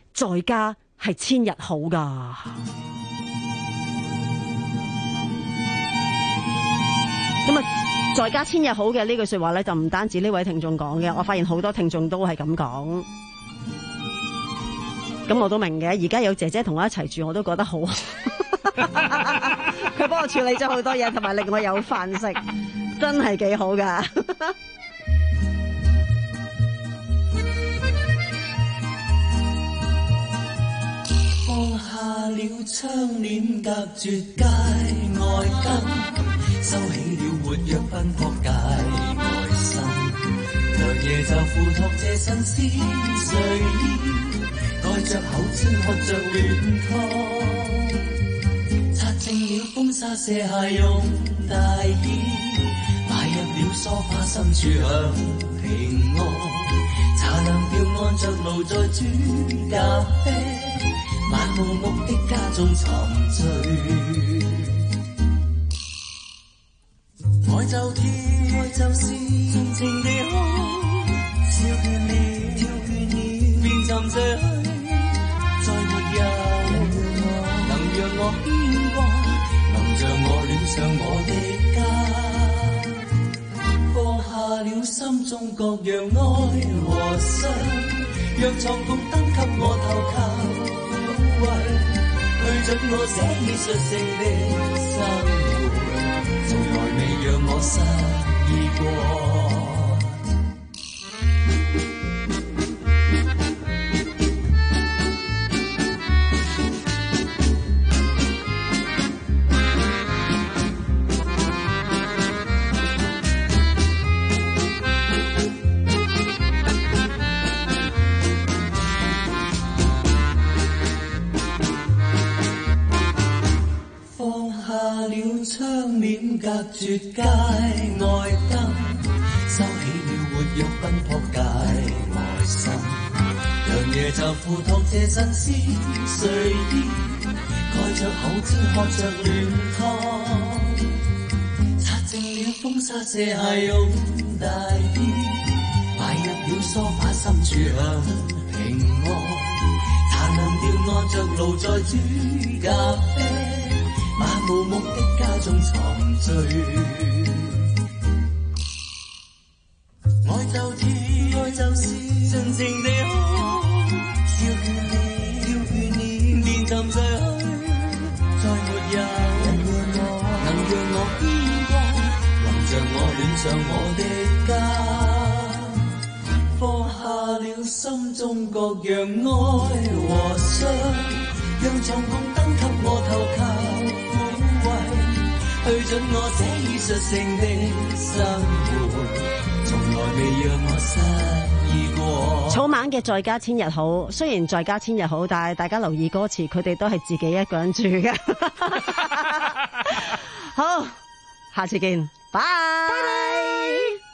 在家係千日好㗎。咁啊，在家千日好嘅呢句說話咧，就唔單止呢位聽眾講嘅，我發現好多聽眾都係咁講。咁我都明嘅，而家有姐姐同我一齊住，我都覺得好。佢幫我處理咗好多嘢，同埋令我有飯食，真係幾好噶。 放下了窗簾，隔絕街外燈，收起了活躍奔撲界外心，良夜就附託這新鮮睡衣，蓋着口氈喝着暖湯，擦淨了風沙卸下用大衣，擺入了梳化深處享平安，茶涼掉按着爐在煮咖啡，漫無目的家中沉醉，愛就跳，愛就是盡情地哭，笑倦了，跳倦了，便沉醉去，再沒有能讓我牽掛，能讓我戀上我的家，放下了心中各樣愛和傷，讓床共燈給我投靠。去盡我寫意述性的生活，從來未讓我失意過。窗簾隔絕街外燈，收起了活躍奔撲界外心，良夜就附託這新鮮睡衣，蓋着口氈喝着暖湯，擦淨了風沙卸下用大衣，擺入了梳化深處享平安，茶涼掉按着爐在煮咖啡，漫無目的家中沉醉，愛就跳，愛就是盡情地哭，笑倦了，跳倦了，便沉醉去，再沒有能讓我牽掛，能像我戀上我的家，放下了心中各樣愛和傷，讓床共燈給我投靠。去盡我寫意述性的生活，從來未讓我失意過。 草蜢嘅在家千日好，雖然在家千日好，但係大家留意歌詞，佢哋都係自己一個人住嘅。好，下次見，拜拜。